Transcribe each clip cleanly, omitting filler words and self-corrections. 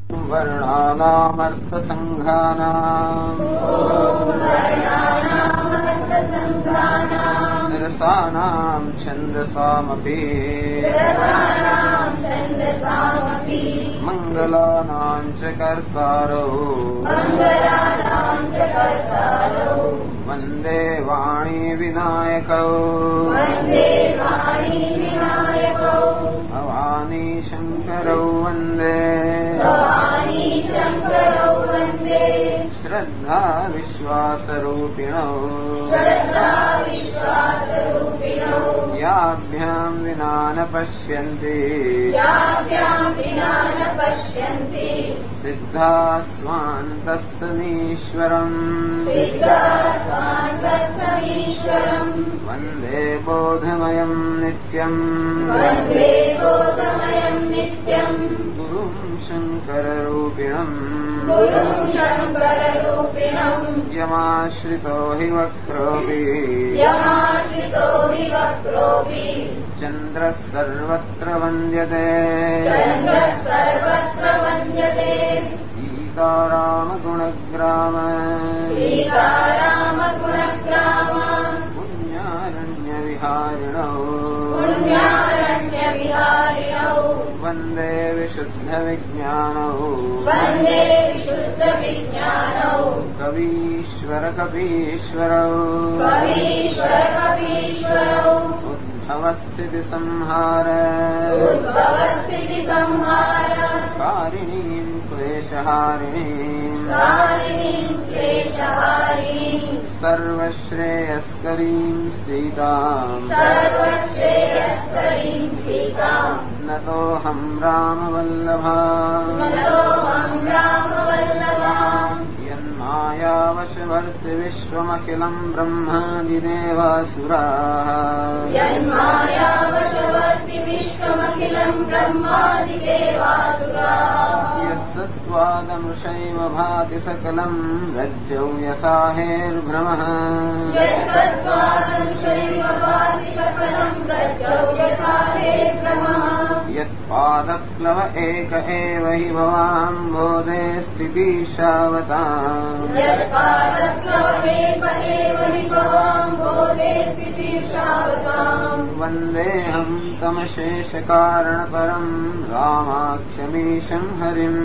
વર્ણાનામર્થસંઘાનામ રસાનામ છંદસામપી મંગલાનાં ચ કર્તારો વંદે વાણી વિનાયકૌ ભવાની શંકરૌ વંદે શ્રદ્ધા વિશ્વાસરૂપિણૌ યાભ્યાં વિના ન પશ્યન્તિ સિદ્ધા સ્વાંતસ્તમીશ્વરम् વંદે બોધમયં નિત્યम् ગુરું શંકરરૂપિણम् યમાશ્રિતો હિ વક્રોऽપि ચંદ્રઃ સર્વત્ર વંદ્યતે સીતારામગુણગ્રામ પુણ્યારણ્યવિહારિણૌ વંદે વિશુદ્ધવિજ્ઞાનૌ કવીશ્વરકપીશ્વરૌ ઉદ્ભવસ્થિતિસંહાર કારિણીં ક્લેશહારિણીં સર્વશ્રેયસ્કરીં સીતાં નતોऽહં રામવલ્લભા યન્માયાવશવર્તિ વિશ્વમખિલં બ્રહ્માદિદેવાસુરાः યત્સત્त्वादमृषैव भाति सकलं रज्जौ यथा हेर्भ्रमः यत्पादप्लव एक एव हि भवाम्भोधे स्थितिशावताम् वन्देऽहं तमशेषकारणपरं रामाख्यमीशं हरिम्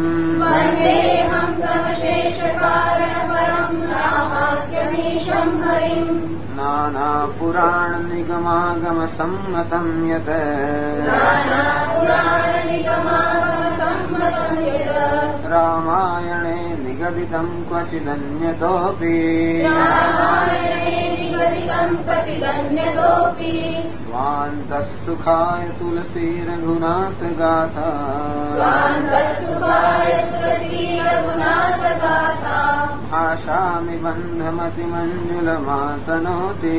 नानापुराणनिगमागमसम्मतं यत् रामायणे निगदितं क्वचिदन्यतोऽपि स्वान्तः सुखाय तुलसी रघुनाथ गाथा भाषा निबन्धमतिमञ्जुलमातनोति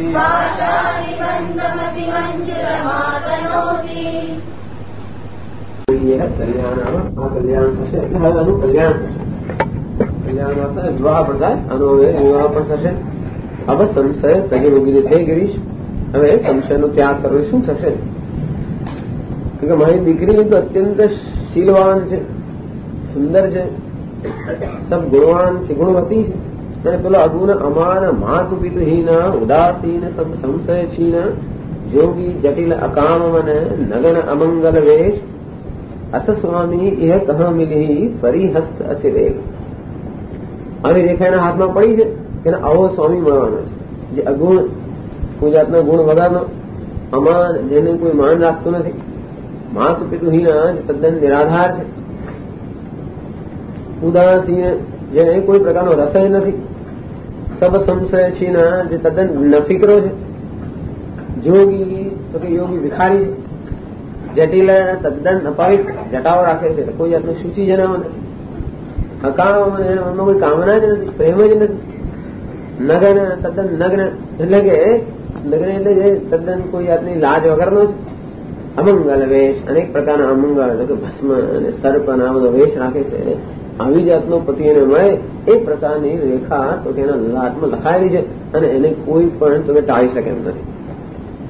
વિવાહ પણ થાય આનો હવે વિવાહ પણ થશે. હવે સંશય તગે વગેરે થઈ ગઈશ. હવે સંશયનો ત્યાગ કરવો શું થશે? કે મારી દીકરી તો અત્યંત શીલવાન છે, સુંદર છે, સબ ગુણવાન છે, ગુણવતી છે. અને પેલો અગુણ અમાન માતુ પિતુહીન ઉદાસીન સબ સંશય છીન જોગી જટિલ અકામ મન નગન અમંગલ વેશ અસ સ્વામી એ કહ મિલી ફરી હસ્ત અસિરેગ. આવી રેખા એના હાથમાં પડી છે કે આવો સ્વામી મળવાનો છે, જે અગુણ કોઈ જાતના ગુણ વગરનો, અમાન જેને કોઈ માન રાખતું નથી, માતુ પિતુહીન જે તદ્દન નિરાધાર છે, ઉદાસીન જેને કોઈ પ્રકારનો રસય નથી, સબ સંશય છીના જે તદ્દન નફિકરો છે, જોગી તો કે યોગી ભિખારી છે, જટિલ તદ્દન અપાવિત્ર જટાઓ રાખે છે, કોઈ જાતનું સૂચિ જનાવ નથી, અકામ એમાં કોઈ કામના જ નથી, પ્રેમ જ નથી, નગન તદ્દન નગ્ન એટલે કે નગ્ન એટલે જે તદ્દન કોઈ જાતની લાજ વગરનો છે, અમંગલ વેશ અનેક પ્રકારના અમંગલ એટલે કે ભસ્મ અને સર્પ અને આ બધો વેશ રાખે છે. આવી જાતનો પતિ એને મળે એ પ્રકારની રેખા તો કે એના હાથમાં લખાયેલી છે અને એને કોઈ પણ તો કે ટાળી શકે એમ નથી.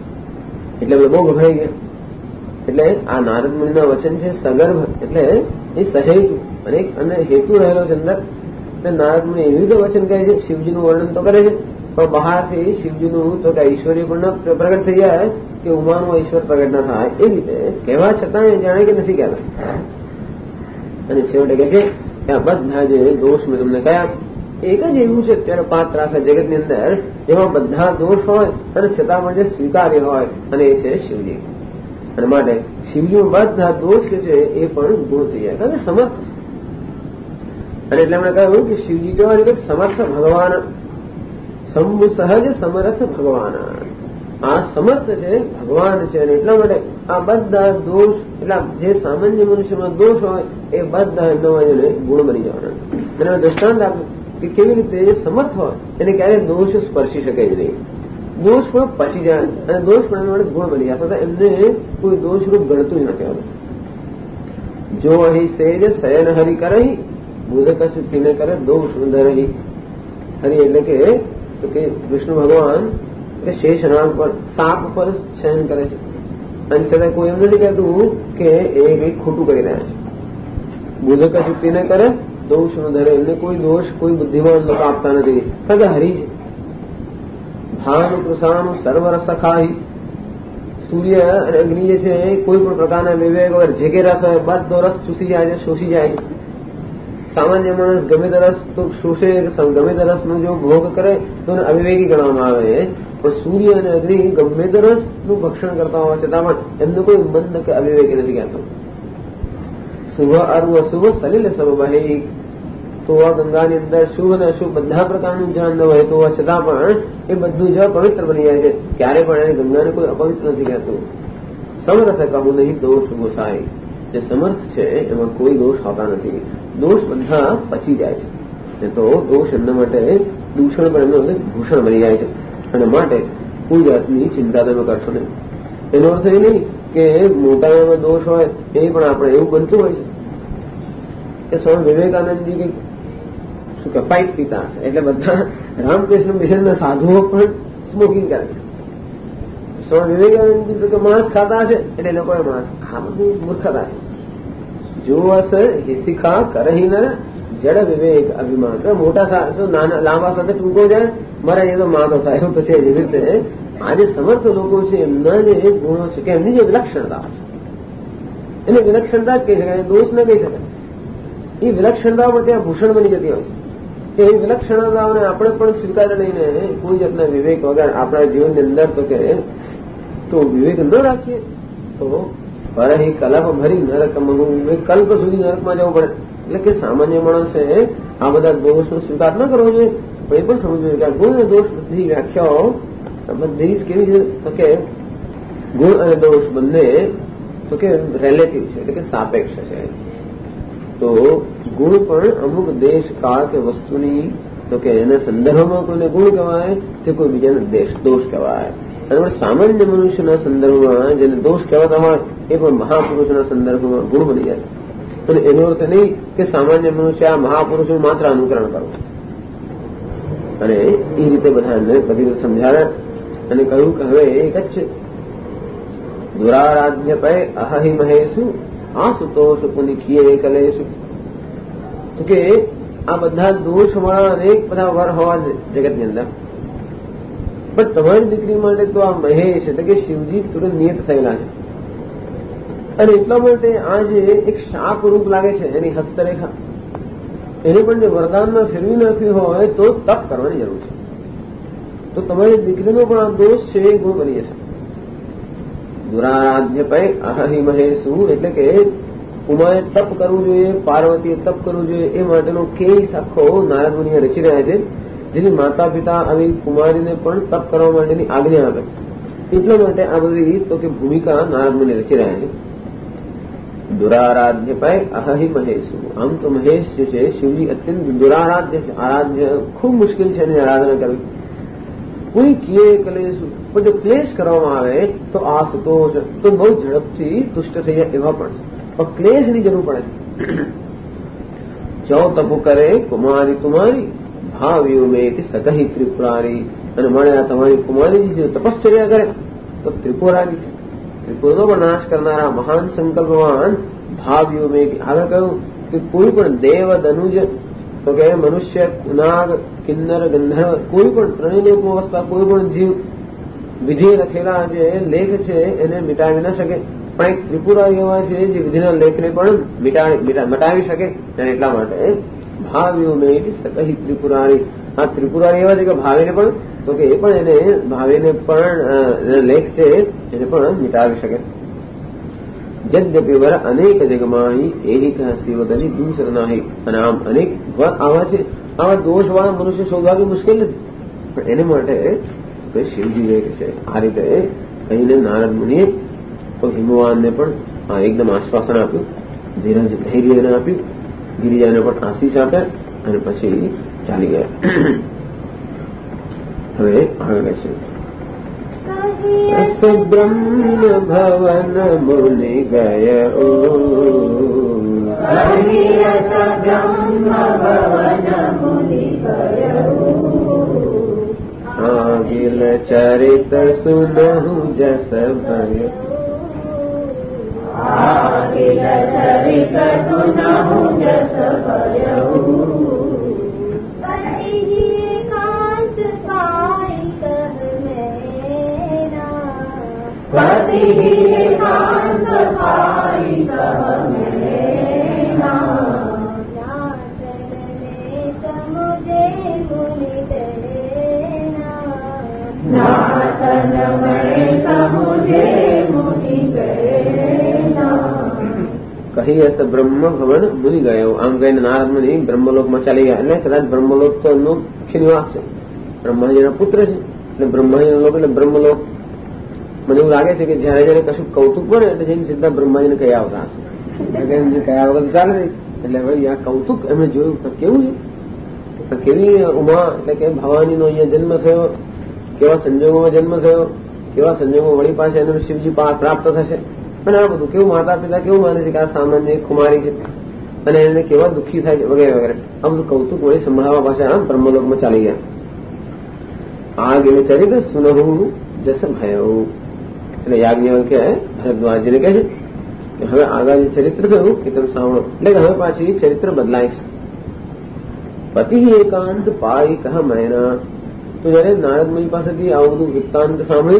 એટલે બહુ ગભરાઈ ગયા. એટલે આ નારદ મુનિના વચન છે સગર્ભ એટલે એ સહેતુ અને હેતુ રહેલો છે અંદર. નારદ મુનિ એવી રીતે વચન કહે છે, શિવજીનું વર્ણન તો કરે છે, પણ બહારથી શિવજીનું તો કે ઐશ્વર્ય પણ પ્રગટ થઈ જાય કે ઉમાનું ઐશ્વર પ્રગટ ના થાય એ રીતે કહેવા છતાં જાણે કે નથી કહેતા. અને છેવટે કહે છે કે આ બધા જે દોષ મેં તમને કયા, એક જ એવું છે અત્યારે પાત્ર આખા જગતની અંદર જેમાં બધા દોષ હોય અને છતાં પણ જે સ્વીકાર્ય હોય, અને એ છે શિવજી. અને માટે શિવજીમાં બધા દોષ છે એ પણ દૂર થઈ જાય, કારણ કે સમર્થ. અને એટલે એમણે કહ્યું કે શિવજી કેવા રીતે સમર્થ ભગવાન, શંભુ સહજ સમર્થ ભગવાન. આ સમર્થ છે, ભગવાન છે, અને એટલા માટે આ બધા દોષ, એટલે જે સામાન્ય મનુષ્યમાં દોષ હોય એ બધા એમના ગુણ બની જવાના. અને દ્રષ્ટાંત આપ્યું કે કેવી રીતે સમર્થ હોય એને ક્યારેય દોષ સ્પર્શી શકે જ નહીં, દોષ પણ પચી જાય અને દોષ પણ એના માટે ગુણ બની જાય, છતાં એમને કોઈ દોષરૂપ ગણતું જ નથી આવતું. જો અહીં સેજ શયન હરિ કરહી, બુધ કશું પીને કરે દોષ ધરહી. હરિ એટલે કે વિષ્ણુ ભગવાન કે શેષનાગ પર, સાપ પર શયન કરે છે, અને છતાં કોઈ એમ નથી કહેતું કે એ કંઈક ખોટું કરી રહ્યા છે. બુધ કશું પીને કરે દોષ નો ધરે, એમને કોઈ દોષ કોઈ બુદ્ધિમાન લોકો આપતા નથી, કારણ કે હરિ છે. ભાનુ કૃષાનું સર્વરસ ખાહી, સૂર્ય અને અગ્નિ જે છે કોઈ પણ પ્રકારના વિવેક વગર જે કે રસ હોય બધો રસ ચૂસી જાય છે, શોષી જાય છે. સામાન્ય માણસ ગમે તે રસ તો શોષે, ગમે તે રસનો જો ભોગ કરે તો એને અવિવેકી ગણવામાં આવે, પણ સૂર્ય અને અગ્નિ ગમે તે રસનું ભક્ષણ કરતા હોવા છતાં પણ એમને કોઈ મંદ કે અવિવેકી નથી કહેતો. શુભ અરુ અશુભ સલિલ સબ વહે, તો આ ગંગાની અંદર શુભ અને અશુભ બધા પ્રકારનું જળ ન વહેતું હોવા છતાં પણ એ બધું જળ પવિત્ર બની જાય છે, ક્યારે પણ એને ગંગાને કોઈ અપવિત્ર નથી કહેતું. સમર્થ કહું નહીં દોષ ગોસાઈ, જે સમર્થ છે એમાં કોઈ દોષ હોતા નથી, દોષ બધા પચી જાય છે. તો દોષ એમના માટે દૂષણ પણ એમને ભૂષણ બની જાય છે, અને માટે કોઈ જાતની ચિંતા તમે કરશો નહીં. એનો અર્થ એ નહીં કે મોટામાં દોષ હોય એ પણ આપણે એવું બનતું હોય છે કે સ્વામી વિવેકાનંદજી કે શું કે પાઇપ પીતા હશે, એટલે બધા રામકૃષ્ણ મિશનના સાધુઓ પણ સ્મોકિંગ કરે છે. સ્વામી વિવેકાનંદજી તો કે માંસ ખાતા હશે એટલે લોકોએ માંસ, આ બધું મૂર્ખતા છે. જો હશે હિસિખા કરહી ને જડ વિવેક અભિમાન, મોટા નાના લાંબા સાથે ટૂંકો જાય મારે એ તો માં તો થાય એવું તો છે. એવી રીતે આ જે સમર્થ લોકો છે એમના જે ગુણો છે કે એમની જે વિલક્ષણતા છે એને વિલક્ષણતા જ કહી શકાય, દોષ ન કહી શકાય. એ વિલક્ષણતાઓ પણ ત્યાં ભૂષણ બની જતી હોય છે. એ વિલક્ષણતાઓને આપણે પણ સ્વીકારી લઈને કોઈ જાતના વિવેક વગર આપણા જીવનની અંદર તો વિવેક ન રાખીએ તો પરહી કલ્પ ભરી નરક કલ્પ સુધી નરકમાં જવું પડે. એટલે કે સામાન્ય માણસે આ બધા દોષનો સ્વીકાર ન કરવો જોઈએ, પણ એ પણ સમજવું જોઈએ કે આ ગુણ અને દોષ બધી વ્યાખ્યાઓ બધી જ કેવી છે તો કે ગુણ અને દોષ બંને તો કે રિલેટિવ છે, એટલે કે સાપેક્ષ છે. તો ગુણ પણ અમુક દેશ કાળ કે વસ્તુની તો કે એના સંદર્ભમાં કોઈને ગુણ કહેવાય તે કોઈ બીજાને દોષ કહેવાય. અને સામાન્ય મનુષ્યના સંદર્ભમાં જેને દોષ કહેવાતા હોય એ પણ મહાપુરુષના સંદર્ભમાં ગુણ બની જાય. અને એનો અર્થ નહીં કે સામાન્ય મનુષ્ય આ મહાપુરુષનું માત્ર અનુકરણ કરવું. અને એ રીતે બધાને બધી રીતે સમજાવ્યા અને કહ્યું કે હવે એક જ છે દુરારાધ્ય પય અહહિ મહેશુ આસુતોષ પુનિકીએ કલેશુ. તો કે આ બધા દોષવાળા અનેક બધા વર હોવા જગતની અંદર, પણ તમારી દીકરી માટે તો આ મહેશ એટલે કે શિવજી તુરંત નિયત થયેલા છે. અને એટલા માટે આ જે એક શાપ રૂપ લાગે છે એની હસ્તરેખા, એને પણ જે વરદાનમાં ફેરવી નાખ્યું હોય તો તપ કરવાની જરૂર છે. તો તમારી દીકરીનો પણ આ દોષ છે એ ગુણ બની જશે. દુરારાધ્ય પય અહહિ મહેશુ એટલે કે ઉમાએ તપ કરવું જોઈએ, પાર્વતીએ તપ કરવું જોઈએ, એ માટેનો કેસ આખો નારદ મુનિએ રચી રહ્યા છે, જેની માતા પિતા આવી કુમારીને પણ તપ કરવા માટેની આજ્ઞા આપે. એટલા માટે આ બધી તો કે ભૂમિકા નારદ મુનિ રચી રહ્યા છે. દુરારાધ્ય પય અહહિ મહેશુ. આમ તો મહેશ જે છે શિવજી અત્યંત દુરારાધ્ય છે, આરાધ્ય ખૂબ મુશ્કેલ છે એની આરાધના કરવી. કોઈ કિયે કલેશ, પણ જો ક્લેશ કરવામાં આવે તો આ સંતોષ તો બહુ ઝડપથી તુષ્ટ થઈ જાય એવા પણ ક્લેશની જરૂર પડે. જો તપુ કરે કુમારી તુમારી ભાવ્યો મેં સગહી ત્રિપુરારી. અને મળે આ તમારી કુમારીજી જો તપશ્ચર્યા કરે તો ત્રિપુરારી છે, ત્રિપુરનો પણ નાશ કરનારા મહાન સંકલ્પવાન ભાવ્યો મેં આગળ કહ્યું કે કોઈ પણ દેવ ધનુજ તો કે મનુષ્ય નાગ કિન્નર ગંધર્વ કોઈ પણ ત્રણેય લોકમાં વસતા કોઈ પણ જીવ વિધિ લખેલા જે લેખ છે એને મિટાવી ન શકે, પણ એક ત્રિપુરારી એવા છે જે વિધિના લેખને પણ મટાવી શકે. અને એટલા માટે ભાવ્યો મેં સકહી ત્રિપુરારી. આ ત્રિપુરારી એવા છે કે ભાવીને પણ તો કે એ પણ એને ભાવીને પણ લેખ છે એને પણ મિટાવી શકે. યદ્યપી વર અનેક જગમાહી એહિક શિવદની દૂસર નાહી. અને આમ અનેક આવા છે, આવા દોષવાળા મનુષ્ય શોધવા મુશ્કેલ નથી, પણ એને માટે શિવજી એક છે. આ રીતે કહીને નારદ મુનિએ તો હિમવાનને પણ એકદમ આશ્વાસન આપ્યું, ધીરજ ધૈર્ય એને આપ્યું, ગિરિજાને પણ આશીષ આપ્યા અને પછી ચાલી ગયા. હવે આગળ છે બ્રહ્મ ભવન મુનિ ગયો આગિલ ચરિત સુનહુ જસ ભય. આગિલ ચરિત સુનહુ જસ ભય. पति एकांत पाई कह मेरा, नाथन में समुझे मुनि प्रेरणा. કહી હશે બ્રહ્મ ભવન મુનિ ગયો. આમ કહીને નારદ મુનિ બ્રહ્મલોકમાં ચાલી ગયા. એટલે કદાચ બ્રહ્મલોક તો એમનો મુખ્ય નિવાસ છે, બ્રહ્માજીના પુત્ર છે એટલે બ્રહ્માજીના લોક એટલે બ્રહ્મલોક. મને એવું લાગે છે કે જયારે જયારે કશું કૌતુક પડે એટલે જઈને સીધા બ્રહ્માજીને કહી આવતા હશે, કયા વગર ચાલે નહીં. એટલે ભાઈ આ કૌતુક એમણે જોયું કેવું છે, કેવી ઉમા એટલે કે ભવાનીનો અહીંયા જન્મ થયો, કેવા સંજોગોમાં જન્મ થયો, કેવા સંજોગોમાં વળી પાસે એને શિવજી પ્રાપ્ત થશે. અને આ બધું કેવું માતા પિતા કેવું માને છે કે આ સામાન્ય કુમારી છે અને એને કેવા દુઃખી થાય છે વગેરે વગેરે. આ બધું કૌતુક વળી સંભાળવા પાસે આમ બ્રહ્મલોકમાં ચાલી ગયા. આ ગેલે ચરિત્ર સુનહુ જસ ભયો. એટલે યાજ્ઞવલ્ક્ય ભરદ્વાજને કહે છે કે હવે આગળ જે ચરિત્ર થયું એ તમે સાંભળો. એટલે કે હવે પાછી ચરિત્ર બદલાય છે. પતિ એકાંત પાઈ કહ મૈના. તો જયારે નારદ મુનિ પાસેથી આવું બધું વૃત્તાંત સાંભળ્યું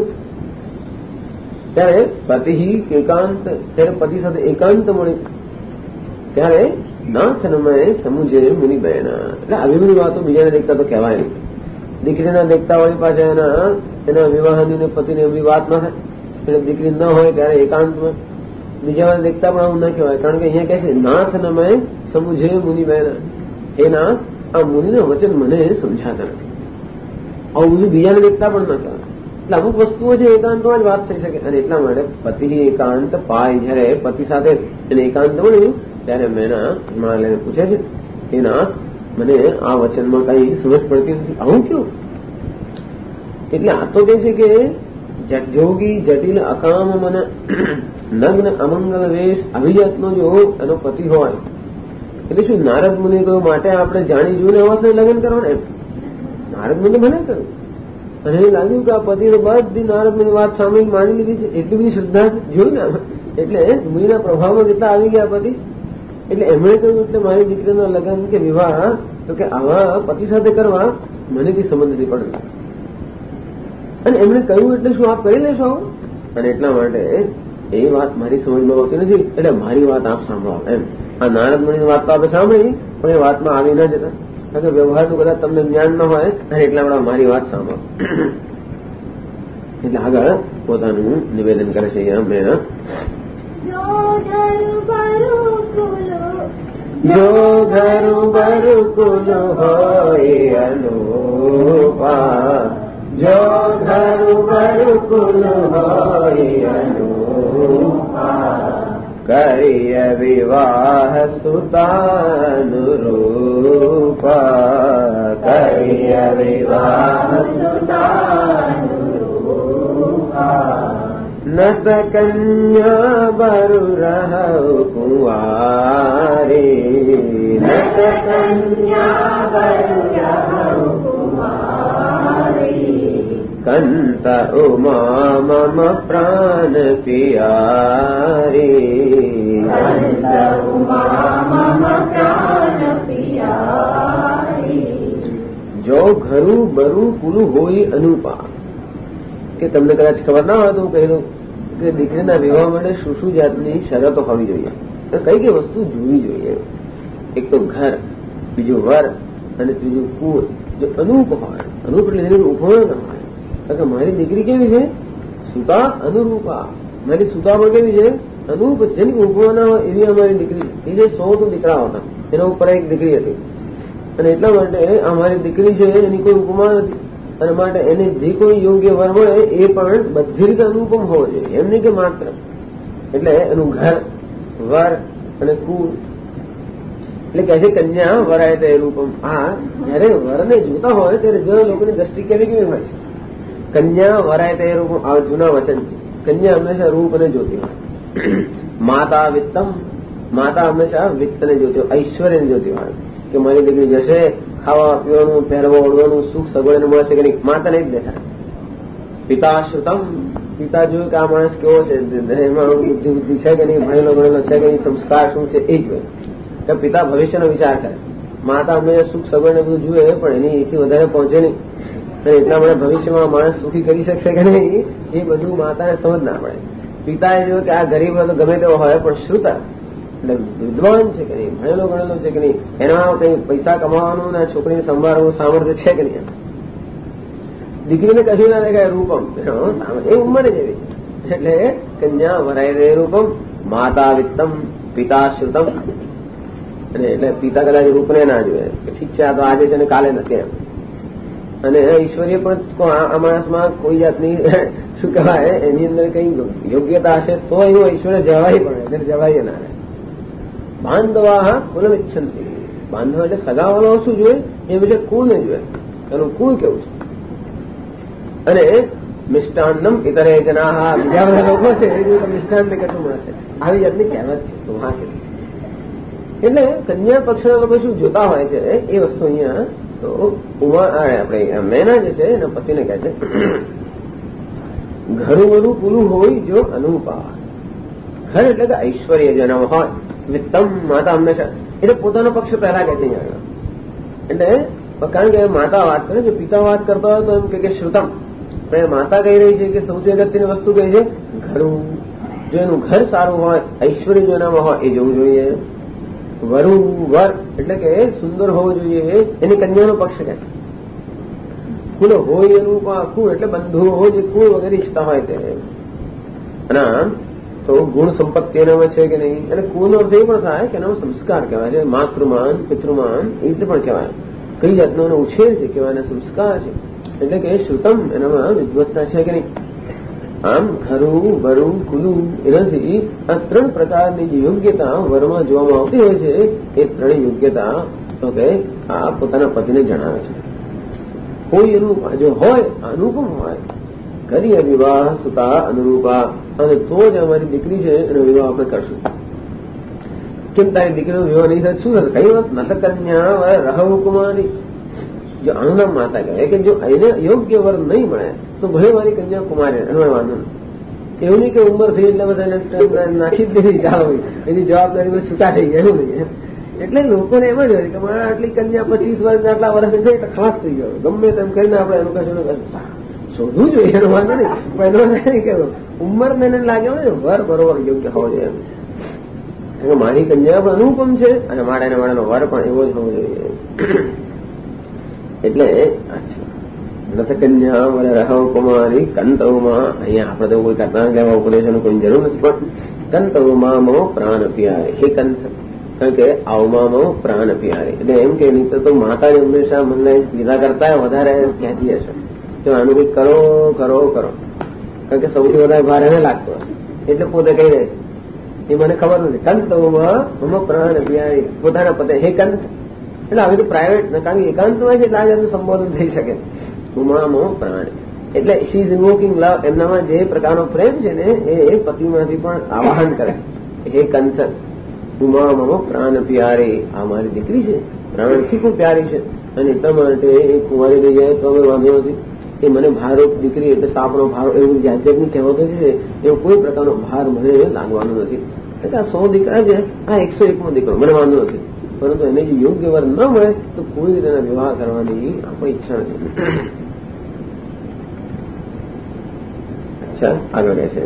ત્યારે પતિ એકાંત, ત્યારે પતિ સાથે એકાંત મળ્યું ત્યારે નાથનમય સમુજે મુનિ બહેના. એટલે આવી બધી વાતો બીજાને દેખતા તો કહેવાય નહીં. દીકરીના દેખતા વળી પાસે એના વિવાહની ને પતિને એવી વાત ન થાય. એટલે દીકરી ન હોય ત્યારે એકાંતમાં બીજા દેખતા પણ આવું ન કહેવાય. કારણ કે અહીંયા કહે છે નાથનમય સમુજે મુનિ બહેના. એ નાથ આ મુનિના વચન મને સમજાતા નથી. આવું બધું બીજાને દેખતા પણ ન કહેવાય. એટલે અમુક વસ્તુઓ છે એકાંતમાં જ વાત થઈ શકે. અને એટલા માટે પતિ એકાંત પાય. જયારે પતિ સાથે એને એકાંત મળ્યું ત્યારે મેના હિમાલયને પૂછે છે એ નાથ મને આ વચનમાં કઈ સમજ પડતી નથી, આવું કેવું? એટલે આ તો કહે છે કે જોગી જટિલ અકામ મને નગ્ન અમંગલ વેશ અભિજાતનો જો એનો પતિ હોય એટલે શું નારદ મુનિ કહ્યું માટે આપણે જાણી જોઈને અવશ્ય લગ્ન કરવાના એમ. નારદ મુનિ ભલે કર્યું અને એ લાગ્યું કે આ પતિને બધી નારદ મુનિ વાત સાંભળી માની લીધી છે, એટલી બધી શ્રદ્ધા જોઈ ને. એટલે મુનિના પ્રભાવમાં કેટલા આવી ગયા પતિ. એટલે એમણે કહ્યું એટલે મારી દીકરીના લગ્ન કે વિવાહ તો કે આવા પતિ સાથે કરવા મને કઈ સંબંધ નથી પડતો. અને એમણે કહ્યું એટલે શું આપ કરી લેશો? અને એટલા માટે એ વાત મારી સમજમાં આવતી નથી એટલે મારી વાત આપ સાંભળો એમ. આ નારદ મુનિની વાત તો આપણે સાંભળી પણ એ વાતમાં આવી ન જતા. કારણ કે વ્યવહારનું કદાચ તમને જ્ઞાન ન હોય અને એટલા માટે મારી વાત સાંભળો. એટલે આગળ પોતાનું નિવેદન કરે છે અહીંયા મેં જો ધરુ બરુકુલ હોય અનુપા, જો ધરુ બરુકુલ હોય અનુપા, કરીય વિવાહ સુતાનુરૂપા, કરીય વિવાહ સુતાનુરૂપા. નત કન્યા બરુ રહુ કુંવારી, નત કન્યા બરુ રહુ કુંવારી, કંત ઉમા મમ પ્રાણ પિયારી, જો ઘરું બરું કુલું હોય અનુપા, કે તમને કદાચ ખબર ના હોય તો હું કહી દઉં કે દીકરીના વિવાહ માટે શું શું જાતની શરતો હોવી જોઈએ, કઈ કઈ વસ્તુ જોવી જોઈએ. એક તો ઘર, બીજું વર અને ત્રીજું કુળ. જો અનુપ હોય, અનુપ એટલે જેની ઉપમા ના હોય, કારણ કે મારી દીકરી કેવી છે? સુતા અનુરૂપા. મારી સુતા પણ કેવી છે? અનુપ. જેની ઉપમા ના હોય એવી અમારી દીકરી. એ જે 100 તો દીકરા હતા, એના ઉપર એક દીકરી હતી, અને એટલા માટે અમારી દીકરી છે એની કોઈ ઉપમા નથી, અને માટે એને જે કોઈ યોગ્ય વર મળે એ પણ બધી રીતે અનુપમ હોવો જોઈએ, એમ નહીં કે માત્ર. એટલે એનું ઘર, વર અને કુળ. એટલે કે છે કન્યા વરાય તે રૂપમ. આ જયારે વરને જોતા હોય ત્યારે જો લોકોની દ્રષ્ટિ કેવી કેવી હોય છે? કન્યા વરાય તે રૂપમ. આ જૂના વચન છે. કન્યા હંમેશા રૂપને જોતી હોય. માતા વિત્તમ. માતા હંમેશા વિત્તને જોતી હોય, ઐશ્વર્યને જોતી હોય, કે મારી દીકરી જશે, ખાવા પીવાનું, પહેરવા ઓળવાનું સુખ સગવડ મળશે કે નહીં, માતાને જ દેખાય. પિતા શ્રુતમ. પિતા જોયું કે આ માણસ કેવો છે, એમાં બુદ્ધિ છે કે નહીં, ભણેલો ગણેલો છે કે નહીં, સંસ્કાર શું છે એ જ હોય. પિતા ભવિષ્યનો વિચાર કરે. માતા હંમેશા સુખ સગવડ ને બધું જુએ, પણ એની એથી વધારે પહોંચે નહીં, અને એટલા માટે ભવિષ્યમાં માણસ સુખી કરી શકશે કે નહીં એ બધું માતાને સમજ ના પડે. પિતાએ જોયું કે આ ગરીબ હોય તો ગમે તેવો હોય, પણ શ્રુતા એટલે વિદ્વાન છે કે નહીં, ભણેલો ગણેલો છે કે નહીં, એના કંઈ પૈસા કમાવાનું ને છોકરીને સંભાળવાનું સામર્થ્ય છે કે નહીં. દીકરીને કશું ના દેખાય રૂપમ, એ ઉંમરે જેવી. એટલે કન્યા વરાય રે રૂપમ, માતા વિત્તમ, પિતા શ્રુતમ. અને એટલે પિતા કદાચ રૂપને ના જોઈએ કે ઠીક છે આ તો આજે છે ને કાલે નથી એમ. અને ઐશ્વર્ય પણ આ માણસમાં કોઈ જાતની શું કહેવાય એની અંદર કઈ યોગ્યતા હશે તો એવું ઐશ્વર્ય જવાય પણ જવાય ના રહે. બાંધવા કુલમ ઇચ્છંતિ. બાંધવા એટલે સગાવાળો શું જોઈએ એ વિશે કુળને જોઈએ, એનું કુળ કેવું છે. અને મિષ્ટાન્નમ ઇતરે જનાહા. બીજા બધા લોકો છે એ જોયું મિષ્ટાનને કેટલું મળશે, આવી જાતની કહેવત છે સુહા છે. એટલે કન્યા પક્ષના લોકો શું જોતા હોય છે એ વસ્તુ અહીંયા તો આપણે મેના જે છે એના પતિને કહે છે ઘરું બધું પૂરું હોય જો અનુપા. ઘર એટલે કે ઐશ્વર્ય જન્મ હોય, વિત્તમ. માતા હંમેશા એટલે પોતાનો પક્ષ પહેલા કહે છે અહીંયા. એટલે કારણ કે માતા વાત કરે, જો પિતા વાત કરતા હોય તો એમ કે શ્રુતમ, પણ માતા કહી રહી છે કે સૌથી અગત્યની વસ્તુ કહી છે ઘરું. જો એનું ઘર સારું હોય, ઐશ્વર્ય જો એનામાં હોય એ જોવું જોઈએ. વરુ વર એટલે કે સુંદર હોવું જોઈએ, એની કન્યાનો પક્ષ કહે. કુલ હોય એનું કુળ એટલે બંધુઓ હોય જે કુળ વગેરે ઈચ્છતા હોય તે. અને આમ તો ગુણ સંપત્તિ એનામાં છે કે નહીં, અને કુળનો અર્થ એ પણ થાય કે એનામાં સંસ્કાર કહેવાય છે, માતૃમાન પિતૃમાન એ રીતે પણ કહેવાય. કઈ જાતનો એનો ઉછેર છે કહેવાય, એના સંસ્કાર છે. એટલે કે શ્રુતમ એનામાં વિદ્વત્તા છે કે નહીં. આમ ખરું વરું કુલું એનાથી આ 3 પ્રકારની જે યોગ્યતા વરમાં જોવામાં આવતી હોય છે એ 3 યોગ્યતા તો કે આ પોતાના પતિને જણાવે છે. કોઈ એનું જો હોય અનુપમ હોય, કરી વિવાહ સુતા અનુરૂપા, અને તો જ અમારી દીકરી છે એનો વિવાહ આપણે કરશું. કેમ તારી દીકરીનો વિવાહ નહીં થાય? શું થશે? કઈ વાત નત કન્યા રહવ કુમારી. જો આનું નામ માતા કહેવાય કે જો એને યોગ્ય વર નહીં મળે તો ભલે મારી કન્યા કુમારી, એનો વાંધો નથી. એવું નહીં કે ઉંમર થઈ એટલે બધા નાખી જ દીધી, ચાલો એની જવાબદારીમાં છૂટા થઈ ગયા, એવું નહીં. એટલે લોકોને એમ જ હોય કે મારા આટલી કન્યા 25 વર્ષ આટલા વર્ષ થઈ એટલે ખલાસ થઈ ગયો, ગમે તેમ કરીને આપણે એનું કશું શોધવું જોઈએ, એનો વાંધો નહીં. પણ એનો નહીં કે ઉંમરને એને લાગે હોય વર બરોબર યોગ્ય હોવો જોઈએ એમ. મારી કન્યા પણ અનુપમ છે અને મારા એને મારાનો વર પણ એવો જ હોવો જોઈએ. એટલે નથ કન્યા વર રહવ કુમારી કંતવમાં. અહીંયા આપણે તો કોઈ કરતા કે ઉપદેશોની કોઈ જરૂર નથી, પણ કંતવમાં મો પ્રાણ પ્યારે. હે કંથ, કારણ કે આવમાં મો પ્રાણ પ્યારે એટલે એમ કે નહીં તો માતા જ હંમેશા મને લીધા કરતા વધારે કહેતી હશે કે આનું કંઈક કરો કરો કરો, કારણ કે સૌથી વધારે ભાર એને લાગતો હોય એટલે પોતે કહી રહે છે એ મને ખબર નથી. કંતવમાં મમ પ્રાણ પ્યારે, પોતાના પતે હે કંથ. એટલે હવે તો પ્રાઇવેટ, કારણ કે એકાંતમાં છે એટલે આ જાતનું સંબોધન થઈ શકે. ઉમામો પ્રાણ એટલે શી ઇઝ ઇન્વોકિંગ લવ. એમનામાં જે પ્રકારનો પ્રેમ છે ને એ પતિમાંથી પણ આવાહન કરે. હે કંથ ઉમામો પ્રાણ પ્યારે. આ મારી દીકરી છે, પ્રાણથી પણ પ્યારી છે, અને એટલા માટે એ કુંવારી લઈ જાય તો હવે વાંધો નથી. એ મને ભારો દીકરી એટલે સાપનો ભારો એવું જાત જાતની કહેવતો છે, એવો કોઈ પ્રકારનો ભાર મને લાગવાનો નથી. આ 100 દીકરા છે, આ 101મો દીકરો, મને વાંધો નથી, પરંતુ એને જો યોગ્ય વર ન મળે તો કોઈ રીતે એના વિવાહ કરવાની આપણી ઈચ્છા નથી. અચ્છા, આગળ કહે છે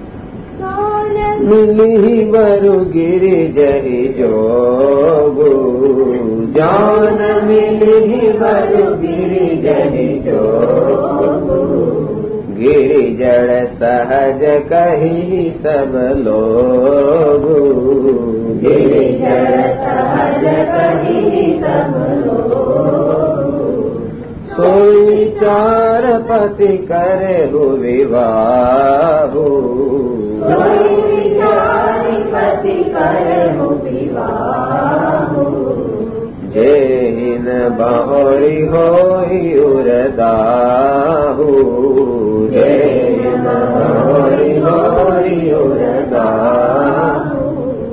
મિલી વરુ ગિરી જહી જોગુ, જાન મિલી વરુ ગિરી જહી જોગુ, ગિરી જળ સહજ કહી સબ લોગુ, ગિરી જળ સહજ કહી સબ લોગુ, સોઈ ચાર પતિ કરે હુ વિવાહુ, જે હિન બહોરી હોય ઉરદાહુ, જે હિન બહોરી હોય ઉરદાહુ,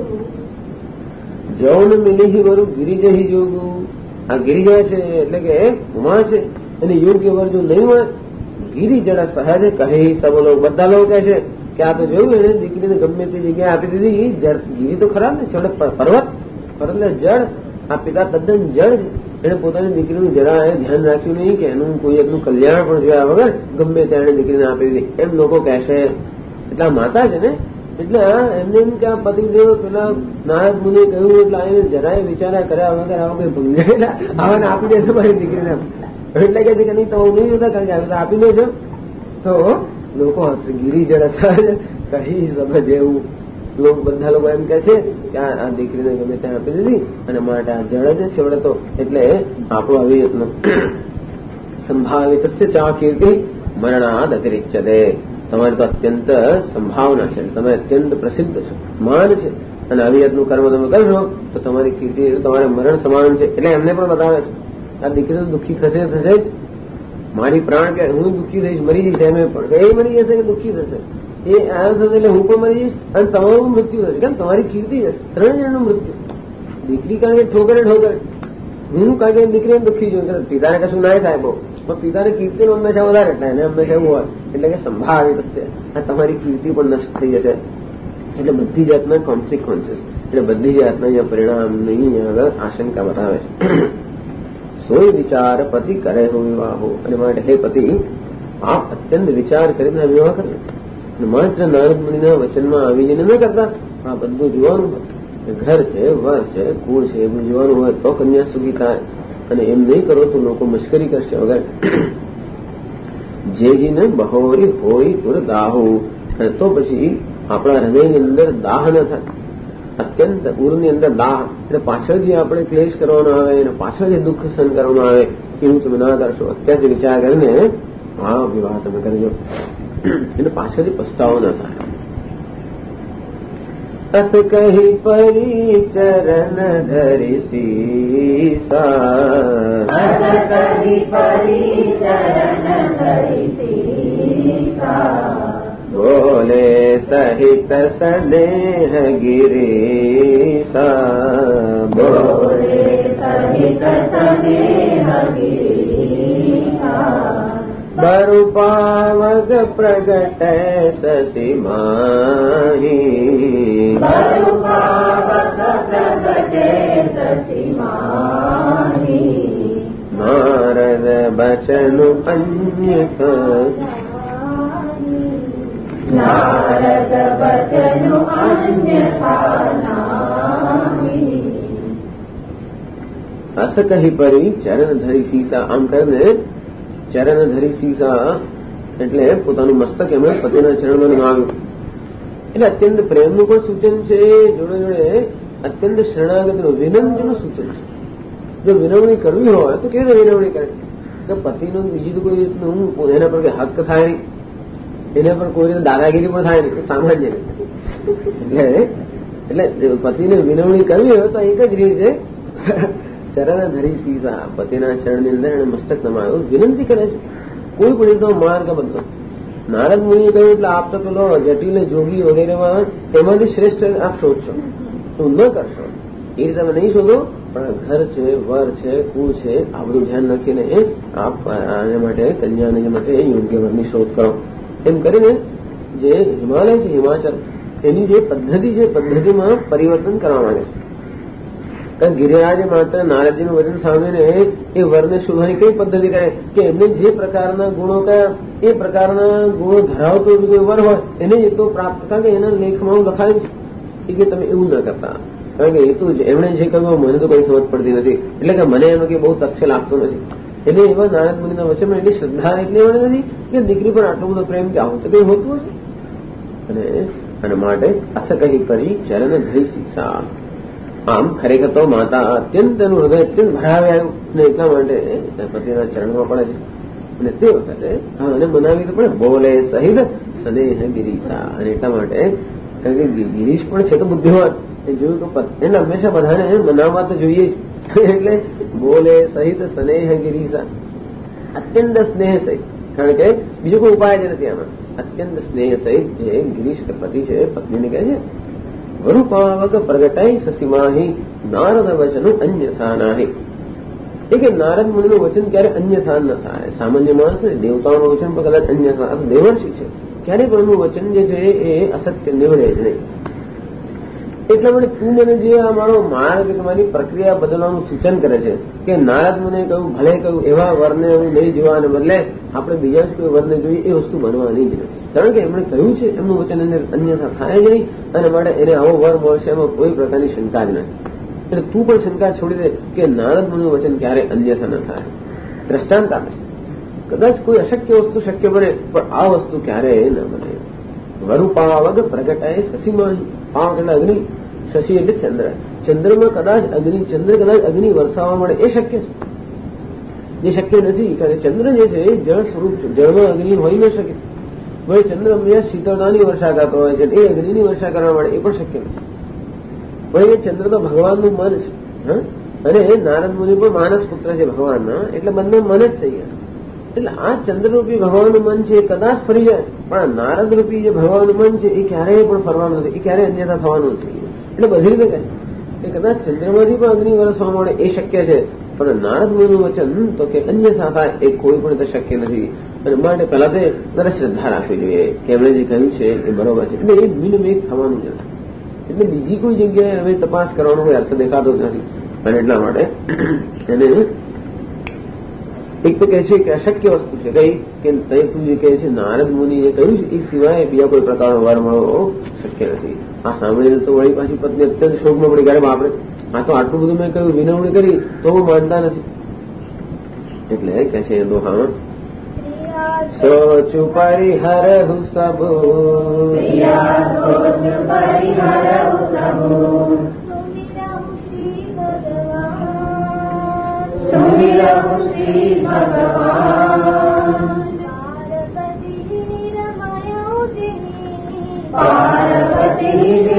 જૌન મિલી વરુ ગિરિજહી જોગુ. આ ગિરિજા છે એટલે કે ઉમા છે, અને યોગ્ય વર જો નહીં મળે, ગિરિજળ સહજ કહે સબ લોકો, બધા લોકો કહે છે કે આ તો જોયું એને દીકરીને ગમે તે જગ્યાએ આપી દીધી, ગીરી તો ખરાબ ને છેવટે પર્વત એટલે જળ. આ પિતા તદ્દન જળ છે, એને પોતાની દીકરીનું જરા ધ્યાન રાખ્યું નહીં કે એનું કોઈ એકનું કલ્યાણ પણ જોયા વગર ગમે ત્યાં દીકરીને આપી દીધી, એમ લોકો કહેશે. એટલા માતા છે ને, એટલે એમને એમ કે આ પતિદેવ પેલા નારદ મુનિએ કહ્યું એટલે એને જરાય વિચારા કર્યા વગર આવા કઈ ભંગાયેલા આવાને આપી દેશે મારી દીકરીને. એટલે કે છે કે નહીં તો હું નહીં જોતા, કારણ કે આપી દેજો તો લોકો હશે. ગીરી જળ સહજ કહી સબ જેવું, બધા લોકો એમ કે છે કે આ દીકરીને ગમે ત્યાં આપી દીધી અને માટે આ જળ જ છેવડે તો. એટલે આપણું આવી રીતનું સંભાવિત ચા કીર્તિ મરણાદ અતિરિચ્યતે, તમારી તો અત્યંત સંભાવના છે, તમે અત્યંત પ્રસિદ્ધ છો, માન છે, અને આવી રીતનું કર્મ તમે કરશો તો તમારી કીર્તિ તમારે મરણ સમાન છે. એટલે એમને પણ બતાવે છે આ દીકરી તો દુઃખી થશે જ, મારી પ્રાણ કે હું દુઃખી થઈશ, મરી જઈશ, એમ પણ એ મરી જશે કે દુઃખી થશે, એ આ થશે એટલે હું પણ મરી જઈશ અને તમારું મૃત્યુ થશે. કેમ? તમારી કીર્તિ છે, 3 જણનું મૃત્યુ. દીકરી કારણ કે ઠોકરે, હું કારણ કે દીકરીને દુઃખી જોયું, પિતાને કશું ના થાય બહુ, પણ પિતાને કીર્તિનો હંમેશા વધારે થાય, એને હંમેશા એવું હોય એટલે કે સંભાવિત છે આ તમારી કીર્તિ પણ નષ્ટ થઈ જશે. એટલે બધી જાતના કોન્સિક્વન્સીસ, એટલે બધી જાતના અહીંયા પરિણામની આગળ આશંકા બતાવે છે. સોય વિચાર પતિ કરે હો વિવાહો, અને માટે હે પતિ આપ અત્યંત વિચાર કરીને વિવાહ કરે. માત્ર નારદ મુનિના વચનમાં આવી જઈને ન કરતા, આ બધું જોવાનું હોય, ઘર છે, વર છે, કુળ છે, એ બધું જોવાનું હોય તો કન્યા સુખી થાય. અને એમ નહીં કરો તો લોકો મશ્કરી કરશે વગર. જેજીને બહોરી હોય પુર દાહુ, તો પછી આપણા હૃદયની અંદર દાહ ન થાય. અત્યંત ઉરની અંદર દાહ એટલે પાછળ જે આપણે ક્લેશ કરવાનો આવે અને પાછળ જે દુઃખ સહન કરવાનું આવે એવું તમે ના કરશો. અત્યારે વિચાર કરીને આ વિવાહ તમે કરજો, એટલે પાછળથી પસ્તાવો ન થાય. અસ કહી પરી ચરણ ધરી સીસા, અસ કહી પરી ચરણ ધરી સીસા, બોલે સહિત સ્નેહ ગિરીશા, બોલે સહિત સ્નેહ ગિરીશા, બરુ પાવગ પ્રગટ સસી માહી, બરુ પાવગ પ્રગટ સસી માહી, નારદ બચનું અન્યથા, નારદ બચનું અન્યથા નાહી. અસ કહી પરી ચરણ ધરી સીસા, આમ કરીને ચરણ ધરી સીસા એટલે પોતાનું મસ્તક એમણે પતિના ચરણમાં નમાવ્યું. એટલે અત્યંત પ્રેમનું પણ સૂચન છે, જોડે જોડે અત્યંત શરણાગતિનું વિનમ્રનું સૂચન છે. જો વિનવણી કરવી હોય તો કેવી રીતે વિનવણી કરે કે પતિનું બીજું તો કોઈ એના પર હક થાય નહીં, એના પર કોઈ રીતે દાદાગીરી પણ થાય નહીં, સામાન્ય એટલે પતિને વિનવણી કરવી હોય તો એક જ રીત છે, ચરણ ધરી સીસા, પતિના ચરણની અંદર એને મસ્તક નમાવ્યું, વિનંતી કરે છે. કોઈ પણ રીતનો માર્ગ બધો નારદ મુનિએ કહ્યું એટલે આપ તો પેલો જટિલ જોગી વગેરેમાં એમાંથી શ્રેષ્ઠ આપ શોધશો, તું ન કરશો એ રીતે તમે નહીં શોધો, પણ ઘર છે, વર છે, કુળ છે, આ બધું ધ્યાન રાખીને આપ આના માટે કન્યાને માટે યોગ્ય વરની શોધ કરો. એમ કરીને જે હિમાલય છે, હિમાચલ એની જે પદ્ધતિ છે પદ્ધતિમાં પરિવર્તન કરવા માંગે છે. ગિરિરાજ માત્ર નારદજીનું વચન સાંભળીને એ વરને શોધવાની કઈ પદ્ધતિ કરે કે એમને જે પ્રકારના ગુણો કયા એ પ્રકારના ગુણો ધરાવતો કોઈ વર હોય એને જ તો પ્રાપ્ત થાય કે એના લેખમાં લખાયું છે કે તમે એવું ન કરતા. કારણ કે એ તો એમણે જે કહ્યું મને તો કઈ સમજ પડતી નથી એટલે કે મને એમાં કે બહુ તથ્ય લાગતો નથી. એટલે એવા નારદ મુનિના વચનમાં એટલી શ્રદ્ધા એટલી વડે નથી કે દીકરી પર આટલો બધો પ્રેમ કે આવું તો કઈ હોતું હશે અને માટે અસ કહી કરી ચરણ ધરી શિક્ષા. આમ ખરેખર તો માતા અત્યંત એનું હૃદય અત્યંત ભરાવે આવ્યું ને એટલા માટે પતિના ચરણમાં પડે છે અને તે વખતે અને મનાવી તો પડે બોલે સહિત સ્નેહ ગિરીશા. અને એટલા માટે કારણ કે ગિરીશ પણ છે તો બુદ્ધિવાન એ જોયું તો એને હંમેશા બધાને મનાવવા તો જોઈએ જ એટલે બોલે સહિત સ્નેહ ગિરીશા અત્યંત સ્નેહ સહિત. કારણ કે બીજો કોઈ ઉપાય જ નથી આમાં. અત્યંત સ્નેહ સહિત જે ગિરીશ પતિ છે પત્નીને કહે છે વરુપાવક પ્રગટાઈ સસીમાહી નારદ વચનું અન્યથા નાહી. એ કે નારદ મુનિનું વચન ક્યારે અન્યથા ન થાય. સામાન્ય માણસ દેવતાઓનું વચન પણ કદાચ અન્યથા દેવર્ષિ છે ક્યારે પણ એનું વચન જે છે એ અસત્ય નીવડે જ નહીં. એટલા માટે તું મને જે આ મારો માર્ગ તમારી પ્રક્રિયા બદલવાનું સૂચન કરે છે કે નારદ મને કહ્યું ભલે કહ્યું એવા વરને હું નહીં જોવાને બદલે આપણે બીજા જ કોઈ વરને જોઈએ એ વસ્તુ બનવાની જ નથી. કારણ કે એમણે કહ્યું છે એમનું વચન એને અન્યથા થાય જ નહીં અને માટે એને આવો વર મળશે એમાં કોઈ પ્રકારની શંકા જ નથી. એટલે તું પણ શંકા છોડી દે કે નારદ મુનિનું વચન ક્યારે અન્યથા ન થાય. દ્રષ્ટાંત આપે કદાચ કોઈ અશક્ય વસ્તુ શક્ય બને પણ આ વસ્તુ ક્યારેય ન બને. વરુપાવગ પ્રગટાય શશીમાં પાવ એટલે અગ્નિ શશી એટલે ચંદ્ર. ચંદ્રમાં કદાચ અગ્નિ ચંદ્ર કદાચ અગ્નિ વરસાવવા મળે એ શક્ય છે. જે શક્ય નથી કારણ કે ચંદ્ર જે છે એ જળ સ્વરૂપ છે. જળમાં અગ્નિ હોઈ ન શકે. હવે ચંદ્ર હંમેશા શીતળતાની વર્ષા કરતો હોય છે એ અગ્નિની વર્ષા કરવા મળે એ પણ શક્ય નથી. હવે એ ચંદ્ર તો ભગવાનનું મન છે અને નારદ મુનિ પણ માનસ પુત્ર છે ભગવાનના એટલે બંને મન જ થઈ ગયા. એટલે આ ચંદ્રરૂપી ભગવાનનું મન છે એ કદાચ ફરી જાય પણ નારદ રૂપી જે ભગવાનનું મન છે એ ક્યારેય પણ ફરવાનું નથી. એ ક્યારેય અન્યથા થવાનું નથી. એટલે બધી રીતે કહે એ કદાચ ચંદ્રમાંથી પણ અગ્નિ વરસવા મળે એ શક્ય છે પણ નારદ મુનિનું વચન તો કે અન્યથા થાય એ કોઈ પણ શક્ય નથી. અને માટે પહેલા તો જરા શ્રદ્ધા રાખવી જોઈએ કે એમણે જે કહ્યું છે એ બરોબર છે. એટલે એ મિનમેક થવાનું જ નથી. એટલે બીજી કોઈ જગ્યાએ હવે તપાસ કરવાનો કોઈ અર્થ દેખાતો જ નથી. અને એટલા માટે એને એક તો કહે છે કે અશક્ય વસ્તુ છે કઈ કે તું જે કહે છે નારદ મુનિ જે કહ્યું છે એ સિવાય બીજા કોઈ પ્રકારનો વર મળવો શક્ય નથી. આ સાંભળીને તો વળી પાછી પત્ની અત્યંત શોકમાં પડી ગયા બાપરે આ તો આટલું બધું મેં કહ્યું વિનવણી કરી તો હું માનતા નથી. એટલે કહે છે દોહામાં સોચુ પરિહરહુ સબુ પાર્વતી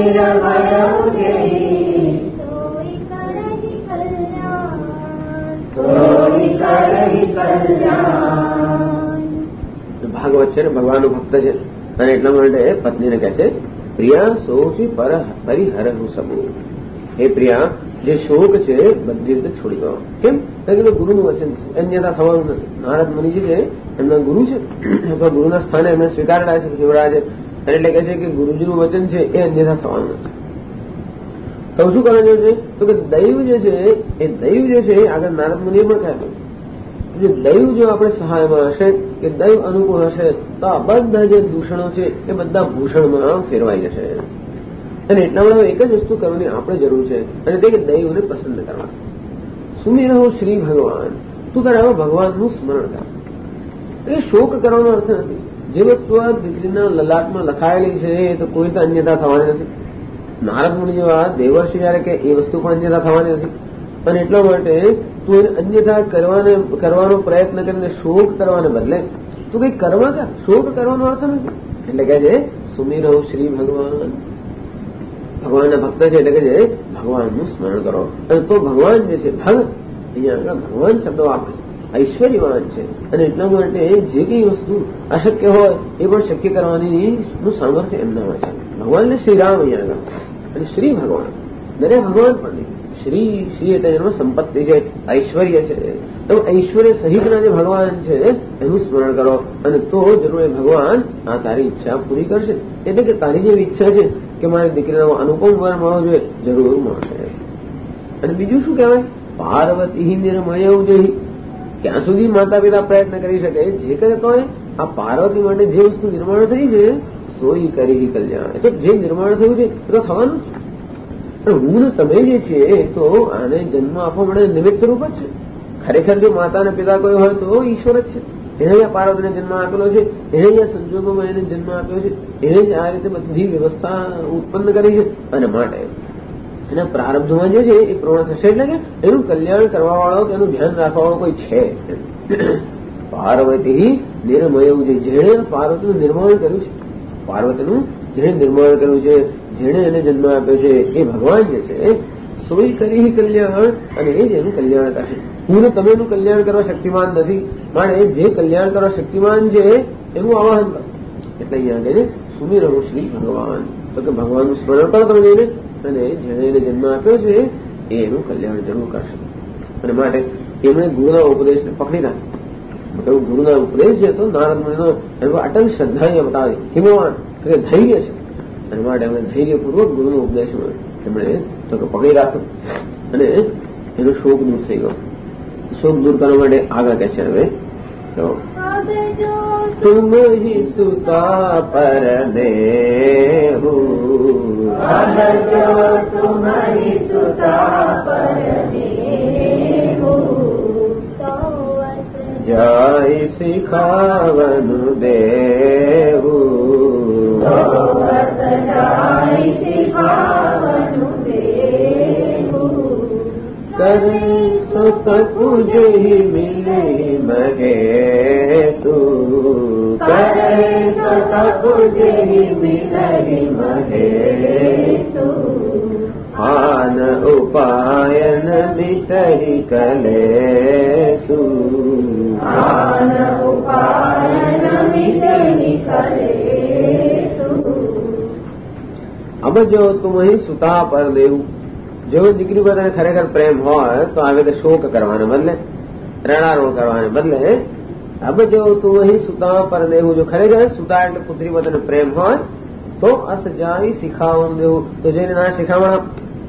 ભાગવત છે ને ભગવાનનું ભક્ત છે અને એટલા માટે પત્નીને કહે છે પ્રિયા સોચી પરિહરહુ સબુ. હે પ્રિયા જે શોક છે બધી રીતે છોડી દો. કેમ કારણ કે ગુરુનું વચન છે અન્યથા થવાનું નથી. નારદ મુનિજી છે એમના ગુરુ છે અથવા ગુરુના સ્થાને એમને સ્વીકારેલા છે શિવરાજે અને એટલે કહે છે કે ગુરુજીનું વચન છે એ અન્યથા થવાનું નથી. તો શું કરવાનું છે તો કે દૈવ જે છે એ દૈવ જે છે આગળ નારદ મુનિએ પણ કહ્યું જે દૈવ જો આપણે સહાયમાં હશે કે દૈવ અનુકૂળ હશે તો આ બધા જે દૂષણો છે એ બધા ભૂષણમાં ફેરવાઈ જશે. અને એટલા માટે એક જ વસ્તુ કરવાની આપણે જરૂર છે અને તે કે દૈવને પસંદ કરવા. સુમિરહો શ્રી ભગવાન તું તારે આવા ભગવાનનું સ્મરણ કર. એ શોક કરવાનો અર્થ નથી. જે વસ્તુ આ દીકરીના લલાટમાં લખાયેલી છે એ તો કોઈ તો અન્યતા થવાની નથી. નારદ મુનિ જેવા દેવર્ષિ જયારે કે એ વસ્તુ પણ અન્યતા થવાની નથી. અને એટલા માટે તું એને અન્યથા કરવાનો પ્રયત્ન કરીને શોક કરવાને બદલે તું કંઈક કરવા કર. શોક કરવાનો અર્થ નથી. એટલે કહે છે સુમિરહો શ્રી ભગવાન ભગવાનના ભક્ત છે એટલે કે છે ભગવાનનું સ્મરણ કરો. અને તો ભગવાન જે છે ભગ અહીંયા આગળ ભગવાન શબ્દો વાપરે છે ઐશ્વર્યવાન છે અને એટલા માટે જે કઈ વસ્તુ અશક્ય હોય એ પણ શક્ય કરવાની નું સામર્થ્ય એમનામાં છે. ભગવાન ને શ્રીરામ અહીંયા આગળ અને શ્રી ભગવાન દરેક ભગવાન પણ નહીં. શ્રી એટલે એમાં સંપત્તિ છે ઐશ્વર્ય છે. તો ઐશ્વર્ય સહિતના જે ભગવાન છે એનું સ્મરણ કરો અને તો જરૂર એ ભગવાન આ તારી ઈચ્છા પૂરી કરશે. એટલે કે તારી જે ઈચ્છા છે કે મારી દીકરીનો અનુપમ વર મળવો જોઈએ, જરૂર મળશે. અને બીજું શું કહેવાય? પાર્વતી નિર્મય ઉજય. ક્યાં સુધી માતા પિતા પ્રયત્ન કરી શકે? જે કરે તો આ પાર્વતી માટે જે વસ્તુ નિર્માણ થઈ છે સોઈ કરી કલ્યાણ. એટલે જે નિર્માણ થયું છે એ તો થવાનું જ. હું ને તમે જે છીએ તો આને જન્મ આપવા માટે નિમિત્ત રૂપ જ છે. ખરેખર જો માતા અને પિતા કોઈ હોય તો ઈશ્વર જ છે. એને જ આ પાર્વતીને જન્મ આપેલો છે, એને જ આ સંજોગોમાં એને જન્મ આપ્યો છે, એને જ આ રીતે બધી વ્યવસ્થા ઉત્પન્ન કરી છે. અને માટે એના પ્રારબ્ધમાં જે છે એ પૂર્ણ થશે એટલે કે એનું કલ્યાણ કરવા વાળો કે એનું ધ્યાન રાખવા વાળો કોઈ છે. પાર્વતી નિર્મય છે. જેણે પાર્વતીનું નિર્માણ કર્યું છે, પાર્વતીનું જેણે નિર્માણ કર્યું છે, જેણે એને જન્મ આપ્યો છે એ ભગવાન જે છે સોઈ કરી કલ્યાણ, અને એ જ એનું કલ્યાણ કરશે. હું ને તમે એનું કલ્યાણ કરવા શક્તિમાન નથી, માટે જે કલ્યાણ કરવા શક્તિમાન છે એનું આવાહન કરો. એટલે અહીંયા આગળ સુમિરો શ્રી ભગવાન, તો કે ભગવાનનું સ્મરણ કરો તમે જઈને, અને જેણે એને જન્મ આપ્યો છે એ એનું કલ્યાણ જરૂર કરશે. અને માટે એમણે ગુરુના ઉપદેશને પકડી રાખ્યો. એવું ગુરુના ઉપદેશ છે તો નારદ મુનિનો એનો અટલ શ્રદ્ધા બતાવે, હિમવાન કે ધૈર્ય છે. અને માટે એમણે ધૈર્યપૂર્વક ગુરુનો ઉપદેશ એમણે તો પકડી રાખ્યો, અને એનો શોક દૂર થઈ ગયો. શોક દૂર કરવા માટે આગળ કહે છે હવે તુમ હિ સુતા પર દેહુ, જાય શિખાવનુ દેહુ, કરે સો તપુજે મિલે મહેશુ, કરે સો તપુજે મિલે મહેશુ, આન ઉપાયન મિટરી કલેશુ, આન ઉપાયન મિટરી કલેશુ. अब जो तुम ही सुता पर देવું. જો દીકરી પર તને ખરેખર પ્રેમ હોય તો આવી રીતે શોક કરવાને બદલે, રડારોણ કરવાને બદલે, अब जो तुम ही सुता पर देવું, જો ખરેખર સુતા એટલે પુત્રી પર તને પ્રેમ હોય તો અસ જાય શિખાવન દેવું, તો જઈને ના શિખામણ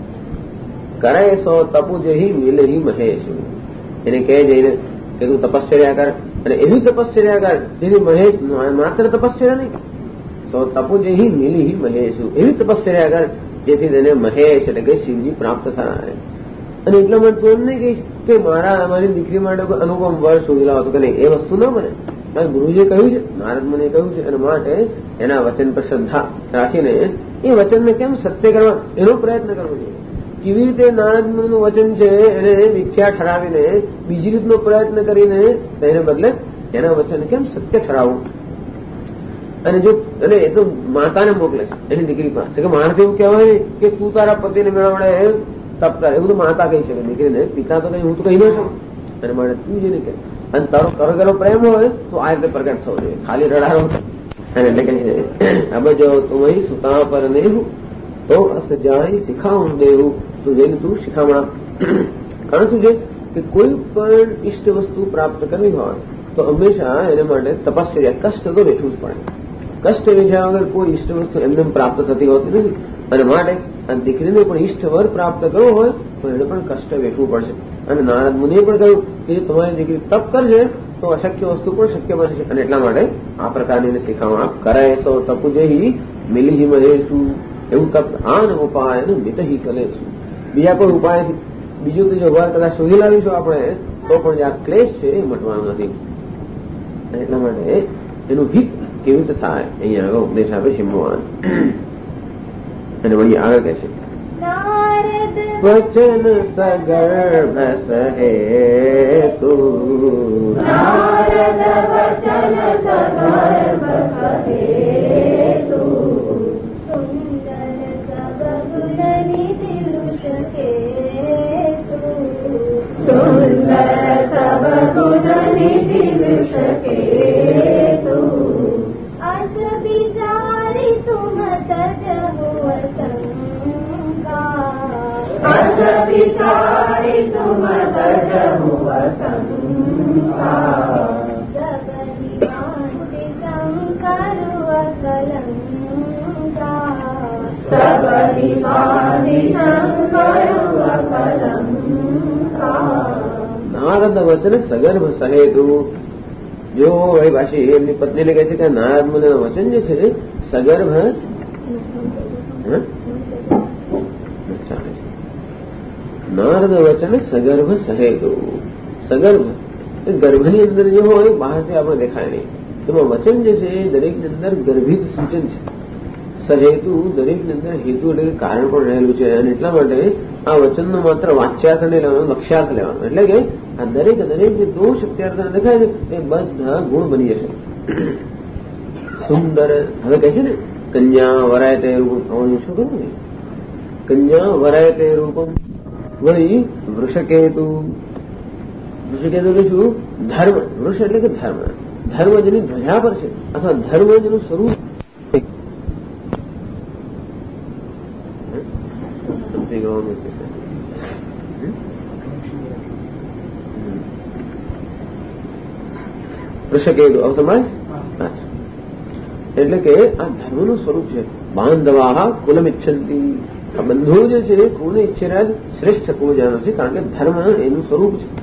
કરે સો તપુ જહી મિલહી મહેશ. એને કહે જઈને કે તું તપશ્ચર્યા કર, અને એવી તપશ્ચર્યા કર જેથી મહેશ માત્ર તપશ્ચર્યા નહીં, સો તપુ જહી મિલહી મહેશુ, એવી તપશ્ચર્યા કર જેથી તેને મહેશ એટલે કે શિવજી પ્રાપ્ત થાય. અને એટલા માટે તું એમ નહીં કહીશ કે મારી દીકરી માટે કોઈ અનુપમ વર શોધી લાવો, તો કે નહીં, એ વસ્તુ ન બને. મારા ગુરુજીએ કહ્યું છે, નારદ મુનિએ કહ્યું છે, અને માટે એના વચન પર શ્રદ્ધા રાખીને એ વચનને કેમ સત્ય કરવા એનો પ્રયત્ન કરવો જોઈએ. કેવી રીતે નારદ મુનિનું વચન છે એને મિથ્યા ઠરાવીને બીજી રીતનો પ્રયત્ન કરીને એને બદલે એના વચન કેમ સત્ય ઠરાવવું. અને જો અને એ તો માતાને મોકલે છે એની દીકરી પાસે, કે માણસ એવું કહેવાય કે તું તારા પતિને મેળવડે તપ કર, એવું તો માતા કહી શકે દીકરીને. પિતા તો કઈ હું તો કહી ન શકું. અને માટે તું જેને કહે, અને તારો કરેલો પ્રેમ હોય તો આ રીતે પ્રગટ થવો જોઈએ, ખાલી રડારો. અને એટલે કે अब जो तुम ही सुता पर देहु तो अस जाय શિખાવણ દેવું, તું જઈને તું શિખામણ. કારણ શું છે કે કોઈ પણ ઇષ્ટ વસ્તુ પ્રાપ્ત કરવી હોય તો હંમેશા એને માટે તપશ્ચર્યા, કષ્ટ તો વેઠવું જ પડે. કષ્ટ વેઠ્યા વગર કોઈ ઇષ્ટ વસ્તુ એમને પ્રાપ્ત થતી હોતી નથી. અને માટે આ દીકરીને પણ ઇષ્ટવર પ્રાપ્ત કરવો હોય તો એને પણ કષ્ટ વેઠવું પડશે. અને નારદ મુનિએ પણ કહ્યું કે તમારી દીકરી તપ કરશે તો અશક્ય વસ્તુ પણ શક્ય બનશે. અને એટલા માટે આ પ્રકારની શીખામણ કરે સો તપુ જહી મિલી મહેશું, એવું તપ આન ઉપાય મિતહી કલેશું. બીજા કોઈ ઉપાય બીજું તો જો વાર કદાચ શોધી લાવીશું આપણે તો પણ જે આ ક્લેશ છે એ મટવાનું નથી. એટલા માટે એનું હિત કેવી રીતે થાય અહીંયા આગળ ઉપદેશ આપે છે ભગવાન. અને વળી આગળ કહે છે વચન સગર્ભ સહે તું, નારદ વચન સગર્ભ સહે તું, સુંદર સબગુણ નિધિ વૃષકે તું, સુંદર સબગુણ નિધિ વૃષકે તું, અસ વિચારી તુમ તજહુ अस विचारि तुम तजहु असंका, जगदिवांति शंकरु असलंका, નારદ વચન સગર્ભ સહેતુ. જો એ પાછી એમની પત્નીને કહે છે કે નારદ મુનિનું વચન જે છે સગર્ભ નારદ વચન સગર્ભ સહેતુ. સગર્ભ એ ગર્ભની અંદર જે હોય બહારથી આપણે દેખાય નહીં. એમાં વચન જે છે એ દરેકની અંદર ગર્ભિત સૂચન છે. સહેતુ દરેકની અંદર હેતુ એટલે કે કારણ પણ રહેલું છે. અને એટલા માટે આ વચનનો માત્ર વાચ્યાર્થ નહીં લેવાનો, લક્ષ્યાર્થ લેવાનો. એટલે કે આ દરેક જે દોષ અત્યારે દેખાય છે એ બધા ગુણ બની જશે. સુંદર હવે કહે છે ને કન્યા વરાય તે રૂપમ. શું કહ્યું ને કન્યા વરાય તે રૂપમ. વળી વૃષકેતુ. વૃષકેતુ એટલે શું? ધર્મ. વૃષ એટલે કે ધર્મ. ધર્મ જેની ધ્વજા પર છે અથવા ધર્મ જેનું સ્વરૂપ. વૃષકેતુ અવસમાજ એટલે કે આ ધર્મનું સ્વરૂપ છે. બાંધવા કુલમિચ્છંતી. આ બંધુઓ જે છે કુલને ઈચ્છેલા જ શ્રેષ્ઠ કુલ જાણો છે, કારણ કે ધર્મ એનું સ્વરૂપ છે.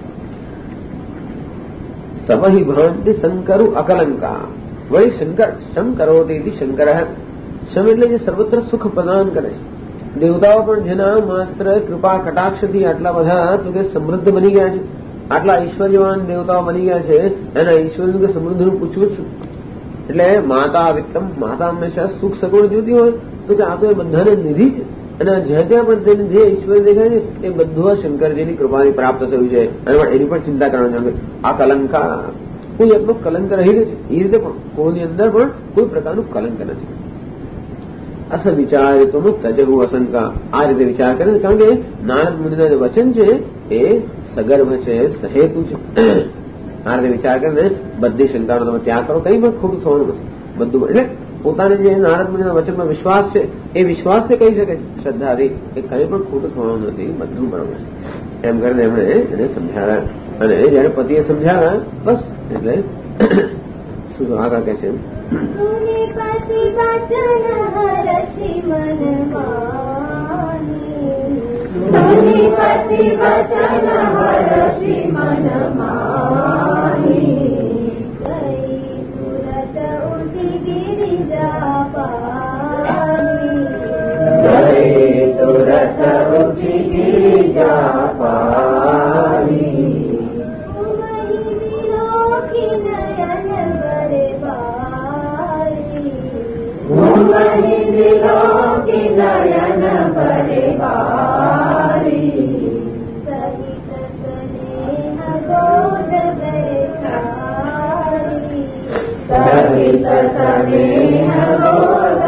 સવહી ભ્રાંતિ શંકરુ અકલંકા. વળી શંકર શમ કરો તેથી શંકર. શમ એટલે જે સર્વત્ર સુખ પ્રદાન કરે છે. દેવતાઓ પણ જેના માત્ર કૃપા કટાક્ષથી આટલા બધા તો કે સમૃદ્ધ બની ગયા છે, આટલા ઐશ્વર્યવાન દેવતાઓ બની ગયા છે, એના ઐશ્વર્ય કે સમૃદ્ધિનું પૂછવું છું. એટલે માતા વિત્તમ. માતા હંમેશા સુખ સગવડ જોતી હોય તો કે આ તો એ બધાને નિધિ છે. અને જ્યાં ત્યાં પણ તેને જે ઈશ્વર દેખાય છે એ બધું શંકરજીની કૃપાની પ્રાપ્ત થયું છે. અને એની પણ ચિંતા કરવાની છે. આ કલંકા કોઈ એટલો કલંક રહી છે. એ રીતે પણ કોની અંદર પણ કોઈ પ્રકારનું કલંક નથી. અસ વિચાર તો તજહુ અશંકા. આ રીતે વિચાર કરે છે, કારણ કે નારદ મુનિના જે વચન છે એ સગર્ભ છે, સહેતુ છે. આ રીતે વિચાર કરીને બધી શંકાનો તમે ત્યાગ કરો. કંઈ પણ ખોટું થવાનું નથી. બધું એટલે પોતાને જે નારદ મુનિના વચનમાં વિશ્વાસ છે એ વિશ્વાસથી કહી શકે છે શ્રદ્ધાથી એ કંઈ પણ ખોટું થવાનું નથી, બધું બરાબર છે એમ કરીને એમણે એને સમજાવ્યા. અને જયારે પતિએ સમજાવ્યા બસ એટલે શું આગળ કહે છે तुरत उठी गिरिजा पानी नयन भरे बारी सहित स्नेह गोद बैठारी सहित स्नेह गोद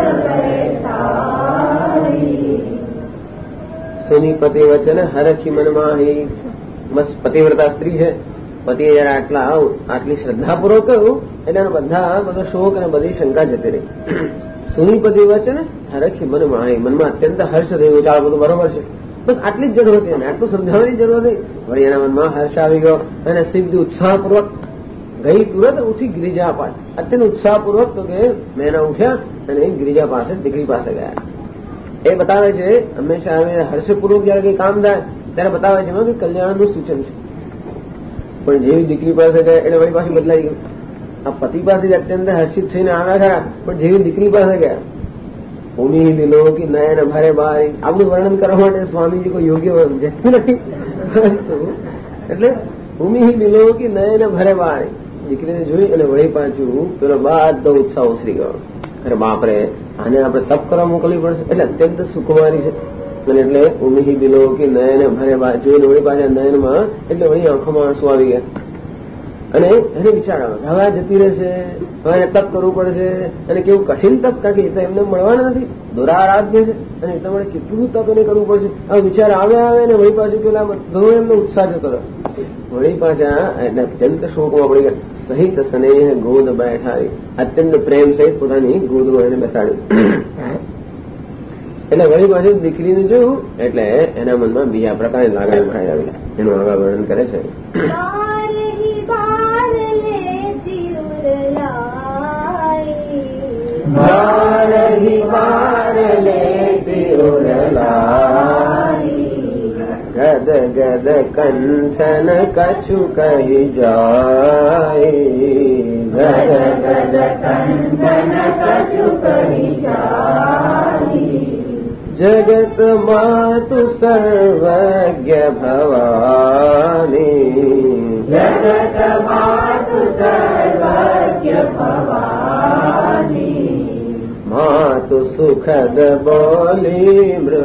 बैठारी સુની પતિ વચન હરખી મનમાં હી. બસ પતિવ્રતા સ્ત્રી છે. પતિએ જયારે આટલી શ્રદ્ધાપૂર્વક કહ્યું એટલે બધો શોક અને બધી શંકા જતી રહી. સુની પતિ વચન હરખી મનમાં હી. મનમાં અત્યંત હર્ષ થયું. ચાલો બધું બરોબર છે, બસ આટલી જ જરૂર હતી. આટલું સમજાવવાની જરૂર હતી. વળી એના મનમાં હર્ષ આવી ગયો અને સિદ્ધ ઉત્સાહપૂર્વક ગઈ તુરત ઉઠી ગિરિજા પાસે. અત્યંત ઉત્સાહપૂર્વક તો કે મેના ઉઠ્યા અને ગિરિજા પાસે દીકરી પાસે ગયા. એ બતાવે છે હંમેશા હર્ષપૂર્વક જયારે કઈ કામ થાય ત્યારે બતાવે છે કે કલ્યાણનું સૂચન છે. પણ જેવી દીકરી પાસે ગયા એટલે વળી પાછી બદલાઈ ગયું. આ પતિ પાસે અત્યંત હર્ષિત થઈને આવ્યા ખરા, પણ જેવી દીકરી પાસે ગયા ભૂમિ લીલો કે નયન ભારે બારી. આ બધું વર્ણન કરવા માટે સ્વામીજી કોઈ યોગ્ય જતું નથી. એટલે ભૂમિ લીલો કે નયન ભારે બારી. દીકરીને જોઈ અને વળી પાછું પેલો બધો ઉત્સાહ ઉછરી ગયો. અરે બાપરે, આને આપણે તપ કરવા મોકલવી પડશે. એટલે અત્યંત સુકુમારી છે. અને એટલે ઉમી બિલો કે નયન ભરે જોઈને વળી પાછા નયનમાં એટલે વળી આંખોમાં આંસુ આવી ગયા. અને એને વિચાર આવે હવે આ જતી રહેશે, હવે એને તપ કરવું પડશે. અને કેવું કઠિન તપ, કારણ કે એ તો એમને મળવાના નથી, દુરારાધ્ય છે. અને એટલા માટે કેટલું તપ એને કરવું પડશે. હવે વિચાર આવે ને વળી પાછું પેલા બધો એમનો ઉત્સાહ જતો રહ્યો. વળી પાછા એટલે અત્યંત શોકમાં પડી ગયા. સહિત સ્નેહ ગોદ બેઠાડી. અત્યંત પ્રેમ સહિત પોતાની ગોદમાં એને બેસાડ્યું. એટલે વળી પાછું દીકરીને જોયું એટલે એના મનમાં બીજા પ્રકારની લાગણી ભરાઈ આવી. એનું આગળ વર્ણન કરે છે. बार ही बार लेती ગદ ગદ કંઠન કછુ કહી જાય, ગદ ગદ કંઠન કછુ કહી જાય, જગત માતુ સર્વજ્ઞ ભવાની, જગત માતુ સર્વજ્ઞ ભવાની, માતુ સુખદ બોલી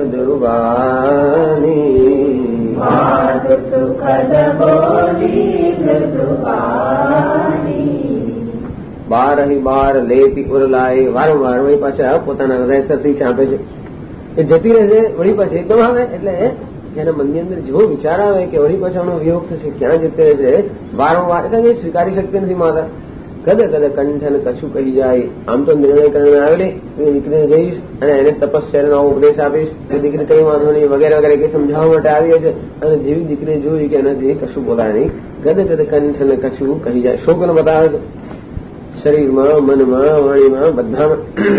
મૃદુવાણી, માતુ સુખદ બોલી મૃદુવાણી, બારહી બાર લેતી ઉરલાય, વારંવાર વળી પાછા પોતાના હૃદય સરથી ચાંપે છે. એ જતી રહેશે, વળી પાછી એકદમ આવે, એટલે એના મનની અંદર જેવો વિચાર આવે કે વળી પાછાનો વિયોગ થશે, ક્યાં જતી રહેશે, વારંવાર એટલે એ સ્વીકારી શકતી નથી માતા. કદ કદ કંઠન કશું કહી જાય. આમ તો નિર્ણય કરીને આવેલી દીકરીને જઈશ અને એને તપસ્યાનો ઉપદેશ આપીશ, એ દીકરી કઈ વાંધો નહીં વગેરે વગેરે કઈ સમજાવવા માટે આવી છે. અને જેવી દીકરીને જોઈ કે એનાથી કશું બોલાય નહીં, ગદ ગદ કંઠન કશું કહી જાય. શોકને બતાવે છે શરીરમાં, મનમાં, વાણીમાં, બધામાં.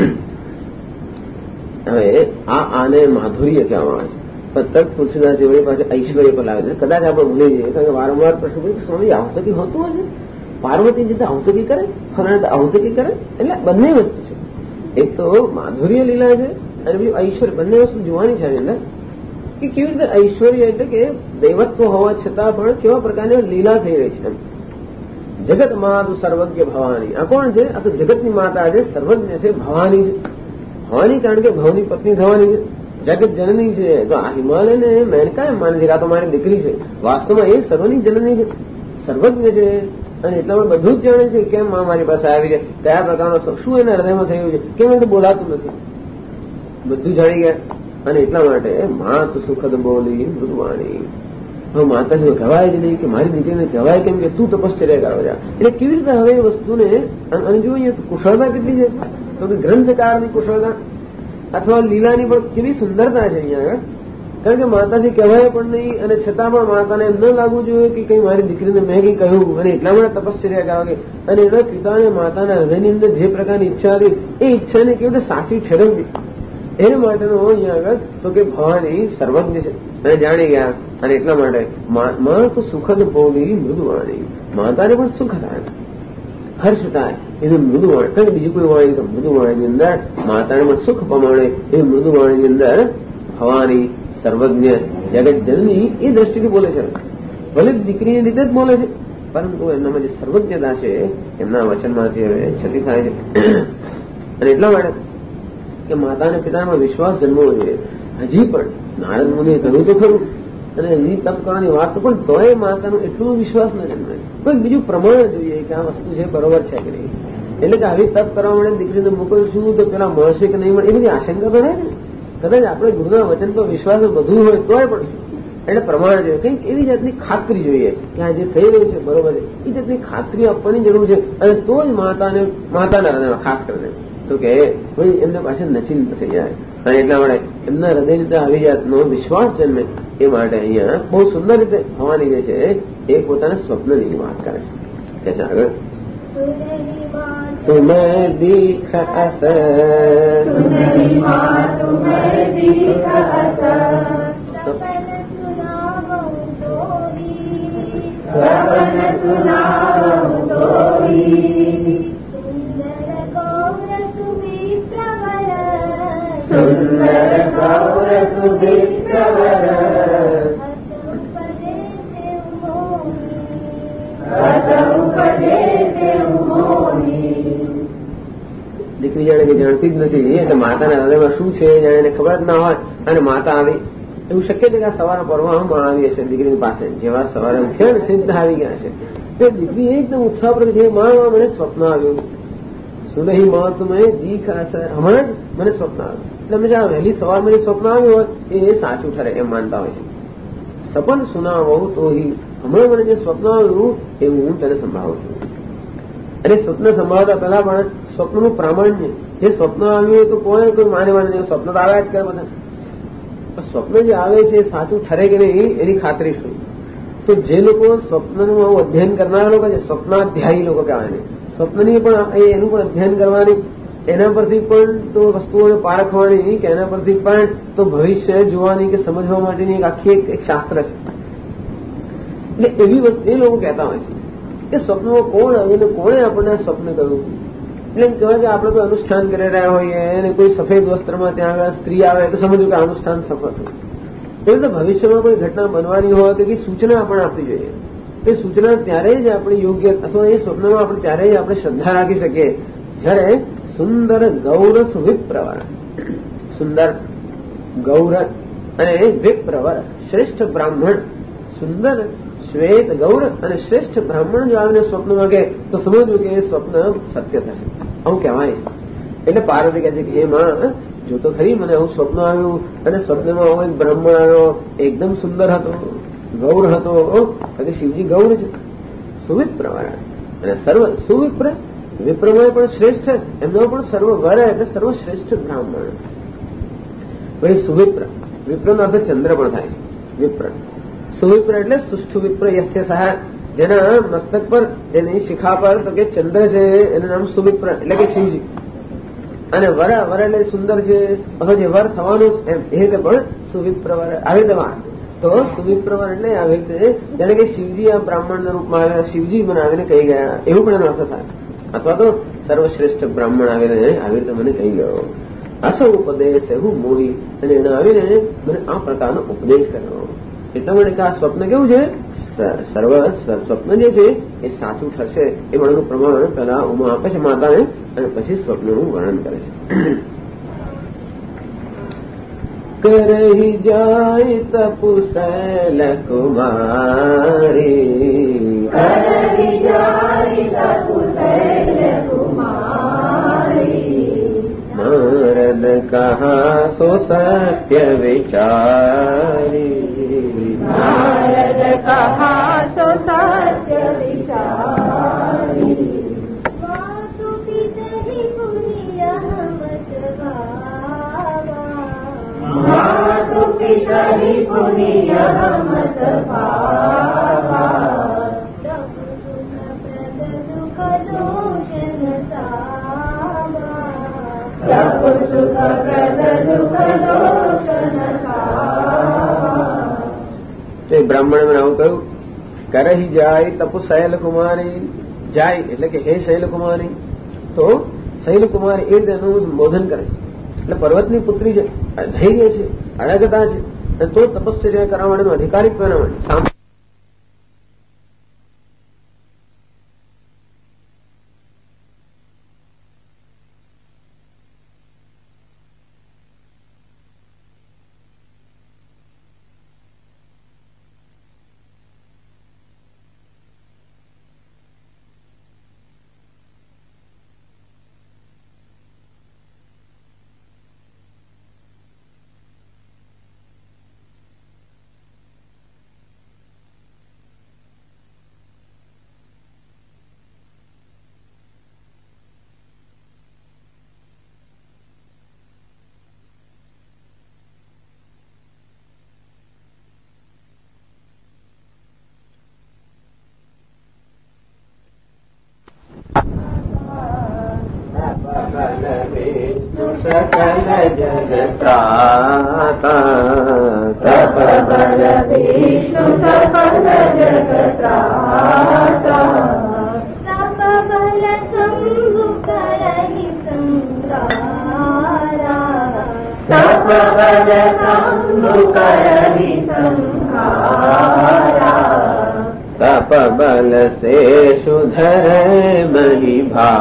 હવે આને માધુર્ય કહેવામાં આવે છે. પણ તક તુલસીદાસ વળી પાસે ઐશ્વર્ય પર લાવે છે. કદાચ આપણે ભૂલી જઈએ, કારણ કે વારંવાર પ્રશ્ન પૂછે સ્વામી આહુતિ હોતું હશે, પાર્વતી જતા આહુતિ કરે, ફલાણા આહુતિ કરે, એટલે બંને વસ્તુ છે. એક તો માધુર્ય લીલા છે અને બીજું ઐશ્વર્ય, બંને વસ્તુ જોવાની છે અંદર કે કેવી રીતે ઐશ્વર્ય એટલે કે દૈવત્વ હોવા છતાં પણ કેવા પ્રકારની લીલા થઈ રહી છે. જગત માતુ સર્વજ્ઞ ભવાની. આ કોણ છે? આ તો જગતની માતા છે, સર્વજ્ઞ છે, ભવાની છે. ભવાની કારણ કે ભવની પત્ની થવાની છે, જગત જનની છે. તો આ હિમાલયને મેનકા એમ માને છે કે આ તો મારી દીકરી છે. વાસ્તવમાં એ સર્વની જનની છે, સર્વજ્ઞ છે અને એટલામાં બધું જ જાણે છે કેમ મારી પાસે આવી છે, કયા પ્રકારનો શું એના હૃદયમાં થયું છે, કેમ એને બોલાતું નથી, બધું જાણી ગયા. અને એટલા માટે માત સુખદ બોલી મૃદુવાણી. હવે માતાજી કહેવાય જ નહીં કે મારી દીકરીને કહેવાય કેમ કે તું તપશ્ચર્યા કરો જા. એટલે કેવી રીતે હવે એ વસ્તુને અને જો અહીંયા કુશળતા કેટલી છે, તો કે ગ્રંથકારની કુશળતા અથવા લીલાની પણ કેવી સુંદરતા છે અહીંયા આગળ. કારણ કે માતાજી કહેવાય પણ નહીં અને છતાં પણ માતાને એમ ન લાગવું જોઈએ કે કઈ મારી દીકરીને મેં કઈ કહ્યું અને એટલા માટે તપશ્ચર્યા કરાવે. અને એના પિતાને માતાના હૃદયની અંદર જે પ્રકારની ઈચ્છા હતી એ ઈચ્છાને કેવી રીતે સાચી ઠેરવવી, એના માટેનો અહીંયા આગળ તો કે ભવાની સર્વજ્ઞ છે અને જાણી ગયા. અને એટલા માટે માં તો સુખદ બોલી મૃદુવાણી. માતાને પણ સુખ થાય, હર્ષ થાય, એને મૃદુવાણી. કઈ બીજી કોઈ વાણી તો મૃદુવાણીની અંદર માતાને પણ સુખ પમાણે એ મૃદુવાણીની અંદર ભવાની સર્વજ્ઞ જગત જનની એ દ્રષ્ટિથી બોલે છે. ભલે દીકરીની રીતે જ બોલે છે, પરંતુ એમનામાં જે સર્વજ્ઞતા છે એમના વચનમાંથી હવે છતી થાય છે. અને એટલા માટે કે માતા અને પિતામાં વિશ્વાસ જન્મવો જોઈએ. હજી પણ નારદ મુનિએ કહ્યું તો ખરું અને હજી તપ કરવાની વાત તો પણ તોય માતાનો એટલો વિશ્વાસ ન જન્મે. કોઈ બીજું પ્રમાણ જોઈએ કે આ વસ્તુ છે બરોબર છે કે નહીં. એટલે કે આવી તપ કરવા માટે દીકરીને મોકલશું તો પેલા મળશે કે નહીં મળે એ બધી આશંકા તો રહે ને. કદાચ આપણે ગુરુના વચન પર વિશ્વાસ બધું હોય તોય પણ એટલે પ્રમાણ જોઈએ, કંઈક એવી જાતની ખાતરી જોઈએ કે આ જે થઈ રહ્યું છે બરોબર છે, એ જાતની ખાતરી આપવાની જરૂર છે. અને તો જ માતાના હૃદયમાં ખાસ કરીને તો કે ભાઈ એમને પાછળ નચિંત થઈ જાય. અને એટલા માટે એમના હૃદયની અંદર આવી જાતનો વિશ્વાસ જન્મે એ માટે અહીંયા બહુ સુંદર રીતે ભવાની જે છે એ પોતાના સ્વપ્નની વાત કરે છે. કે આગળ तुम्हें दीख असर, तुम्हें दीख असर, सपन सुनावूं तोरी, सपन सुनावूं तोरी, सुंदर गौर सुविप्रवर, सुंदर गौर सुविप्रवर, દીકરી જાણે કે જાણતી જ નથી એટલે માતાના હૃદયમાં શું છે જાણે એને ખબર જ ના હોય અને માતા આવી. એવું શક્ય છે કે આ સવારના પર્વમાં આવી હશે દીકરીની પાસે. જેવા સવારે ઉઠ્યા ને સિદ્ધ આવી ગયા છે તે દીકરી એકદમ ઉત્સાહ પર છે. માં મને સ્વપ્ન આવ્યું, સુનહી માં તુમે દીખ અસર, હમણાં જ મને સ્વપ્ન આવ્યું. એટલે અમે જાણો વહેલી સવારમાં જે સ્વપ્ન આવ્યું હોય એ સાચું ઠરે એમ માનતા હોય છે. સપન સુનાવો તો હમણાં મને જે સ્વપ્ન આવ્યું એવું હું તને સંભાળું છું. અને સ્વપ્ન સંભાળતા પહેલા પણ સ્વપ્નનું પ્રામાણ્ય, જે સ્વપ્ન આવ્યું તો કોઈ માને સ્વપ્ન તો આવ્યા જ કરે બધા. સ્વપ્ન જે આવે છે સાચું ઠરે કે નહીં એની ખાતરી શું? તો જે લોકો સ્વપ્નનું અધ્યયન કરનારા લોકો છે, સ્વપ્નાધ્યાયી લોકો કહેવાય, સ્વપ્નની પણ એનું પણ અધ્યયન કરવાની એના પરથી પણ તો વસ્તુઓને પારખવાની કે એના પરથી પણ તો ભવિષ્ય જોવાની કે સમજવા માટેની આખી એક શાસ્ત્ર છે. એટલે એવી વસ્તુ એ લોકો કહેતા હોય છે કે સ્વપ્નમાં કોણ આવીને કોણે આપણને સ્વપ્ન કહ્યું. એટલે એમ કહેવાય કે આપણે કોઈ અનુષ્ઠાન કરી રહ્યા હોઈએ અને કોઈ સફેદ વસ્ત્રમાં ત્યાં આગળ સ્ત્રી આવે તો સમજવું કે અનુષ્ઠાન સફળ થયું. એવી રીતે ભવિષ્યમાં કોઈ ઘટના બનવાની હોય તો કઈ સૂચના આપણે આપવી જોઈએ. એ સૂચના ત્યારે જ આપણે યોગ્ય અથવા એ સ્વપ્નમાં આપણે ત્યારે જ આપણે શ્રદ્ધા રાખી શકીએ જ્યારે સુંદર ગૌર સુવિપ્રવર, સુંદર ગૌર અને વિપ્રવર શ્રેષ્ઠ બ્રાહ્મણ, સુંદર શ્વેત ગૌર અને શ્રેષ્ઠ બ્રાહ્મણ જો આવીને સ્વપ્નમાં કહે તો સમજવું કે એ સ્વપ્ન સત્ય થશે. આવું કહેવાય. એટલે પાર્વતી કહે છે કે એમાં જો તો ખરી મને આવું સ્વપ્ન આવ્યું અને સ્વપ્નમાં આવો એક બ્રાહ્મણ આવ્યો, એકદમ સુંદર હતો, ગૌર હતો. શિવજી ગૌર છે, સુવિપ્રવર અને સર્વ સુવિપ્ર, વિપ્રમય પણ શ્રેષ્ઠ, એમનો પણ સર્વવર એટલે સર્વશ્રેષ્ઠ બ્રાહ્મણ. પછી સુવિપ્ર, વિપ્રનો અર્થ ચંદ્ર પણ થાય છે. વિપ્ર સુવિપ્ર એટલે સુષ્ઠુ વિપ્ર યસ્ય સહ, જેના મસ્તક પર જેની શિખા પર તો કે ચંદ્ર છે એનું નામ સુવિપ્ર એટલે કે શિવજી. અને વર એટલે સુંદર છે અથવા જે વર થવાનું એમ એ રીતે પણ સુવિપ્રવર આવી રીતે વાત. તો સુવિપ્રવર એટલે આવી રીતે જાણે કે શિવજી આ બ્રાહ્મણના રૂપમાં આવ્યા, શિવજી મને આવીને કહી ગયા એવું પણ એનો અર્થ થાય. અથવા તો સર્વશ્રેષ્ઠ બ્રાહ્મણ આવીને આવી રીતે મને કહી ગયો. અસૌ ઉપદેશ હું મોહી, અને એને આવીને મને આ પ્રકારનો ઉપદેશ કર્યો. એટલા માટે કે આ સ્વપ્ન કેવું છે, સ્વપ્ન જે છે એ સાચું થશે એ માટેનું પ્રમાણ પહેલા ઉમા આપે છે માતાને અને પછી સ્વપ્નનું વર્ણન કરે છે. કરહી જાય તપુસૈલ કુમારી, કરહી જાય તપુસૈલ કુમારી, નારદ કહા સો સત્ય વિચારી, નારદ કહા સો સત્ય વિચારી, વાસુ પિતરી પુનિય મત ભાવા, માતુ પિતરી પુનિય મત ભાવા, તપુ સુખ પ્રદ દુઃખ દોષન સાવા. એ બ્રાહ્મણે મને આવું કહ્યું, કરહી જાય તપુ શૈલ કુમારી, જાય એટલે કે હે શૈલકુમારી. તો શૈલકુમારી એ રીતે એનું સંબોધન કરે છે. એટલે પર્વતની પુત્રી છે, ધૈર્ય છે, અડગતા છે, અને તો તપશ્ચર્યા કરવા માટેનો અધિકારીત્વ એના માટે. सकल जग त्राता, तप बल विष्णु सकल जग त्राता, तप बल शंभु करहि संहारा, तप बल शंभु करहि संहारा, तप बल से सुधर मही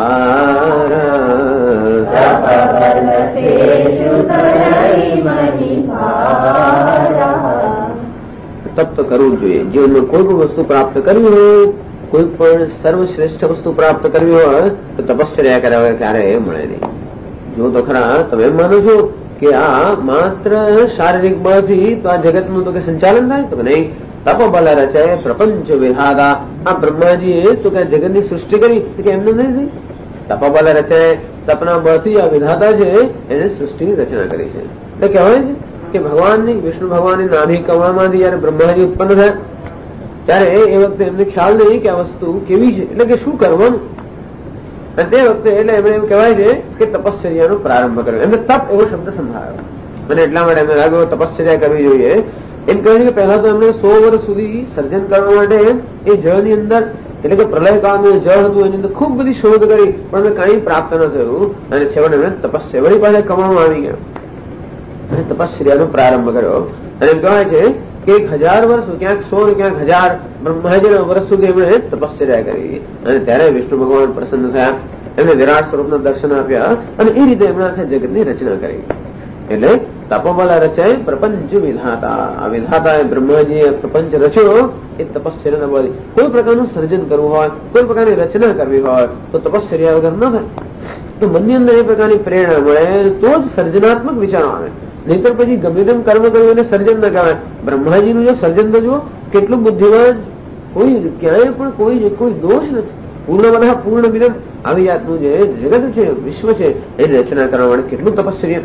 भारा, तप बल से सुधर मही भारा. તપ તો કરવું જ જોઈએ. જીવનમાં કોઈ પણ વસ્તુ પ્રાપ્ત કરવી હોય, કોઈ પણ સર્વશ્રેષ્ઠ વસ્તુ પ્રાપ્ત કરવી હોય તો તપશ્ચર્યા કર્યા હોય ક્યારે એ મળે નહીં. જો તો ખરા તમે એમ માનો છો કે આ માત્ર શારીરિક બળથી તો આ જગતનું તો કે સંચાલન થાય તો નહીં. તપ બલ રચાય પ્રપંચ વિધાતા, આ બ્રહ્માજીએ તો કે જગતની સૃષ્ટિ કરી કે એમને નહીં થઈ. તપ બલ રચાય, તપના બળથી આ વિધાતા છે એને સૃષ્ટિની રચના કરી છે. એટલે કહેવાય છે કે ભગવાનની વિષ્ણુ ભગવાનની નાભી કમળમાંથી જયારે બ્રહ્માજી ઉત્પન્ન થયા ત્યારે એ વખતે એમને ખ્યાલ નહીં કે આ વસ્તુ કેવી છે, એટલે કે શું કરવાનું. અને તે વખતે એટલે એમણે એવું કહેવાય છે કે તપશ્ચર્યાનો પ્રારંભ કર્યો. એમને તપ એવો શબ્દ સંભળાયો અને એટલા માટે એમને લાગ્યો તપશ્ચર્યા કરવી જોઈએ. એમ કહ્યું કે પહેલા તો એમણે 100 વર્ષ સુધી સર્જન કરવા માટે એ જળની અંદર એટલે કે પ્રલય કાળનું જળ હતું એની અંદર ખૂબ બધી શોધ કરી પણ કઈ પ્રાપ્ત ન થયું અને છેવટે એમણે તપસ્યા વળી પાસે કમાવામાં આવી ગયા અને તપશ્ચર્યાનો પ્રારંભ કર્યો. અને એમ કહેવાય છે કે 1000 વર્ષ ક્યાંક 100 ક્યાંક 1000 બ્રહ્માજીના વર્ષ સુધી એમણે તપશ્ચર્યા કરી અને ત્યારે વિષ્ણુ ભગવાન પ્રસન્ન થયા. એમને વિરાટ સ્વરૂપના દર્શન આપ્યા અને એ રીતે એમણે આખા જગતની રચના કરી. એટલે તપોબલ રચે પ્રપંચ વિધાતા. આ વિધાતા બ્રહ્માજીએ પ્રપંચ રચ્યો એ તપશ્ચર્યાના બળથી. કોઈ પ્રકારનું સર્જન કરવું હોય, કોઈ પ્રકારની રચના કરવી હોય તો તપશ્ચર્યા વગર ન થાય. તો મનની અંદર એ પ્રકારની પ્રેરણા મળે તો જ સર્જનાત્મક વિચારો આવે. નહીતર પછી ગમે તેમ કર્મ કર્યું એને સર્જન ન કહેવાય. બ્રહ્માજીનું જો સર્જન તો જુઓ કેટલું બુદ્ધિમાન, કોઈ ક્યાંય પણ કોઈ દોષ નથી. પૂર્ણ બધા પૂર્ણ વિલમ આવી જાતનું જે જગત છે, વિશ્વ છે એની રચના કરવા માટે કેટલું તપશ્ચર્ય.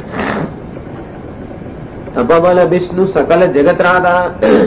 તપબલ વિષ્ણુ સકલ જગત રાતા.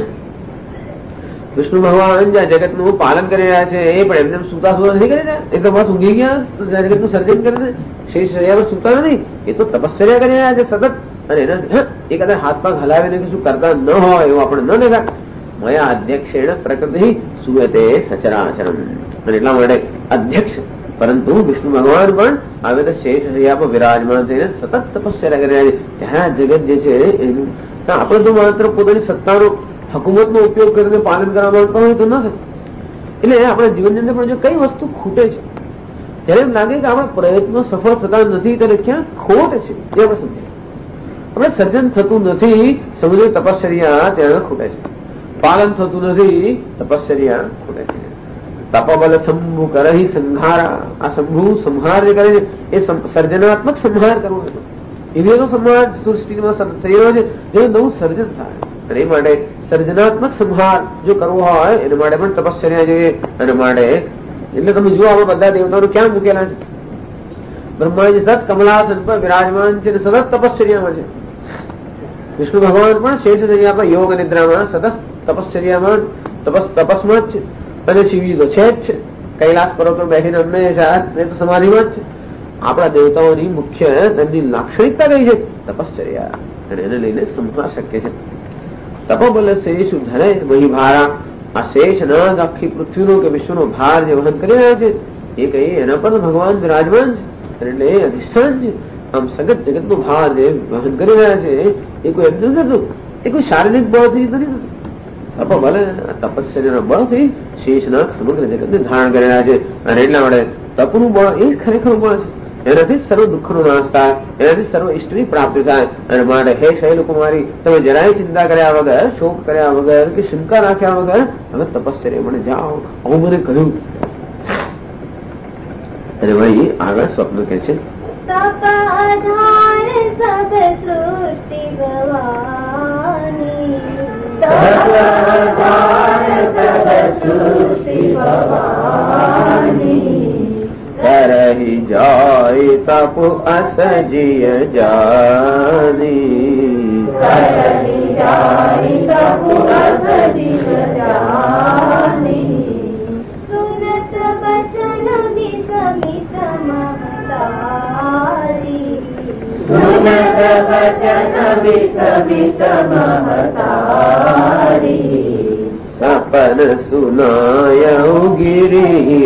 વિષ્ણુ ભગવાન જ્યાં જગતનું પાલન કરી રહ્યા છે એ પણ એમને સુતા નથી કરી રહ્યા. એ તો બસ ઊંઘી ગયા જગતનું સર્જન કરે શેષ શૈયામાં સુતા નથી. એ તો તપશ્ચર્યા કરી રહ્યા છે સતત. અને એના એ કદાચ હાથ પગ હલાવીને કશું કરતા ન હોય એવું આપણે ન દેખા. મયા અધ્યક્ષેણ પ્રકૃતિ સુયતે સચરાચરમ. અને એટલા માટે અધ્યક્ષ પરંતુ વિષ્ણુ ભગવાન પણ હવે તો શેષ શૈયા પર વિરાજમાન થઈને સતત તપસ્યા કરી રહ્યા છે. ત્યાં જગત જે છે એનું આપણે તો માત્ર પોતાની સત્તાનો હકુમતનો ઉપયોગ કરીને પાલન કરવા માંગતા હોય તો ન થાય. એટલે આપણા જીવનની અંદર પણ જો કઈ વસ્તુ ખૂટે છે ત્યારે એમ લાગે કે આપણા પ્રયત્નો સફળ થતા નથી ત્યારે ક્યાં ખોટ છે એ આપણે સમજીએ. આપણે સર્જન થતું નથી સમજો તપશ્ચર્યા ત્યાં ખૂટે છે. પાલન થતું નથી તપશ્ચર્યા ખૂટે છે. તપબલ શંભુ કરહી સંહારા. આ શંભુ સંહાર જે કરે છે એ સર્જનાત્મક સંહાર કરવો છે. એવી તો સમાજ સૃષ્ટિમાં સતત થઈ રહ્યો છે જેનું નવું સર્જન થાય. અને એ માટે સર્જનાત્મક સંહાર જો કરવો હોય એના માટે પણ તપશ્ચર્યા જોઈએ. અને માટે એટલે તમે જુઓ આપણે બધા દેવતાઓ ક્યાં મૂકેલા છે. બ્રહ્માજી સતત કમલાસન પર વિરાજમાન છે અને સતત તપશ્ચર્યામાં છે. વિષ્ણુ ભગવાન પણ શેષ શૈયા પર યોગ નિદ્રામાં સતત તપશ્ચર્યામાં તપસ્માં જ છે. અને શિવજી તો છે જ છે. કૈલાસ પર્વતો બેસીને હંમેશા એ તો સમાધિમાં જ છે. આપણા દેવતાઓની મુખ્ય તેમની લાક્ષણિકતા કઈ છે? તપશ્ચર્યા. અને એને લઈને સંહાર શક્ય છે. તપોબલ શેષ ધરે વહી ભારા. આ શેષ નાગ આખી પૃથ્વીનો કે વિશ્વનો ભાર જે વહન કરી રહ્યા છે એ કઈ એના પર ભગવાન વિરાજમાન છે એટલે એ અધિષ્ઠાન છે. આમ સગત જગતનો ભાર જે વહન કરી રહ્યા છે એ કોઈ એમ નથી થતું. એ કોઈ શારીરિક બળથી નથી થતું. તપોબલ તપશ્ચર્યાના બળથી શેષનાગ સમગ્ર જગતને ધારણ કરી રહ્યા છે. અને એટલા માટે તપનું બળ એ ખરેખર બળ છે. એનાથી સર્વ દુઃખનો નાશ થાય, એનાથી સર્વ ઇષ્ટની પ્રાપ્તિ થાય. અને માટે હે શૈલકુમારી તમે જરાય ચિંતા કર્યા વગર, શોક કર્યા વગર કે શંકા રાખ્યા વગર હવે તપશ્ચર્યા મને જાઓ આવું મને કહ્યું. અને ભાઈ આગળ સ્વપ્ન કે છે તપાધાર સબ સૃષ્ટિ ભવાની. કરહી જાય તપ અસજીય જાની. કરહી જાય તપ અસજીય જાની. સુનત બચન વિસમિત મહતારી. સુનત બચન વિસમિત મહતારી. સપન સુનાયઉ ગિરી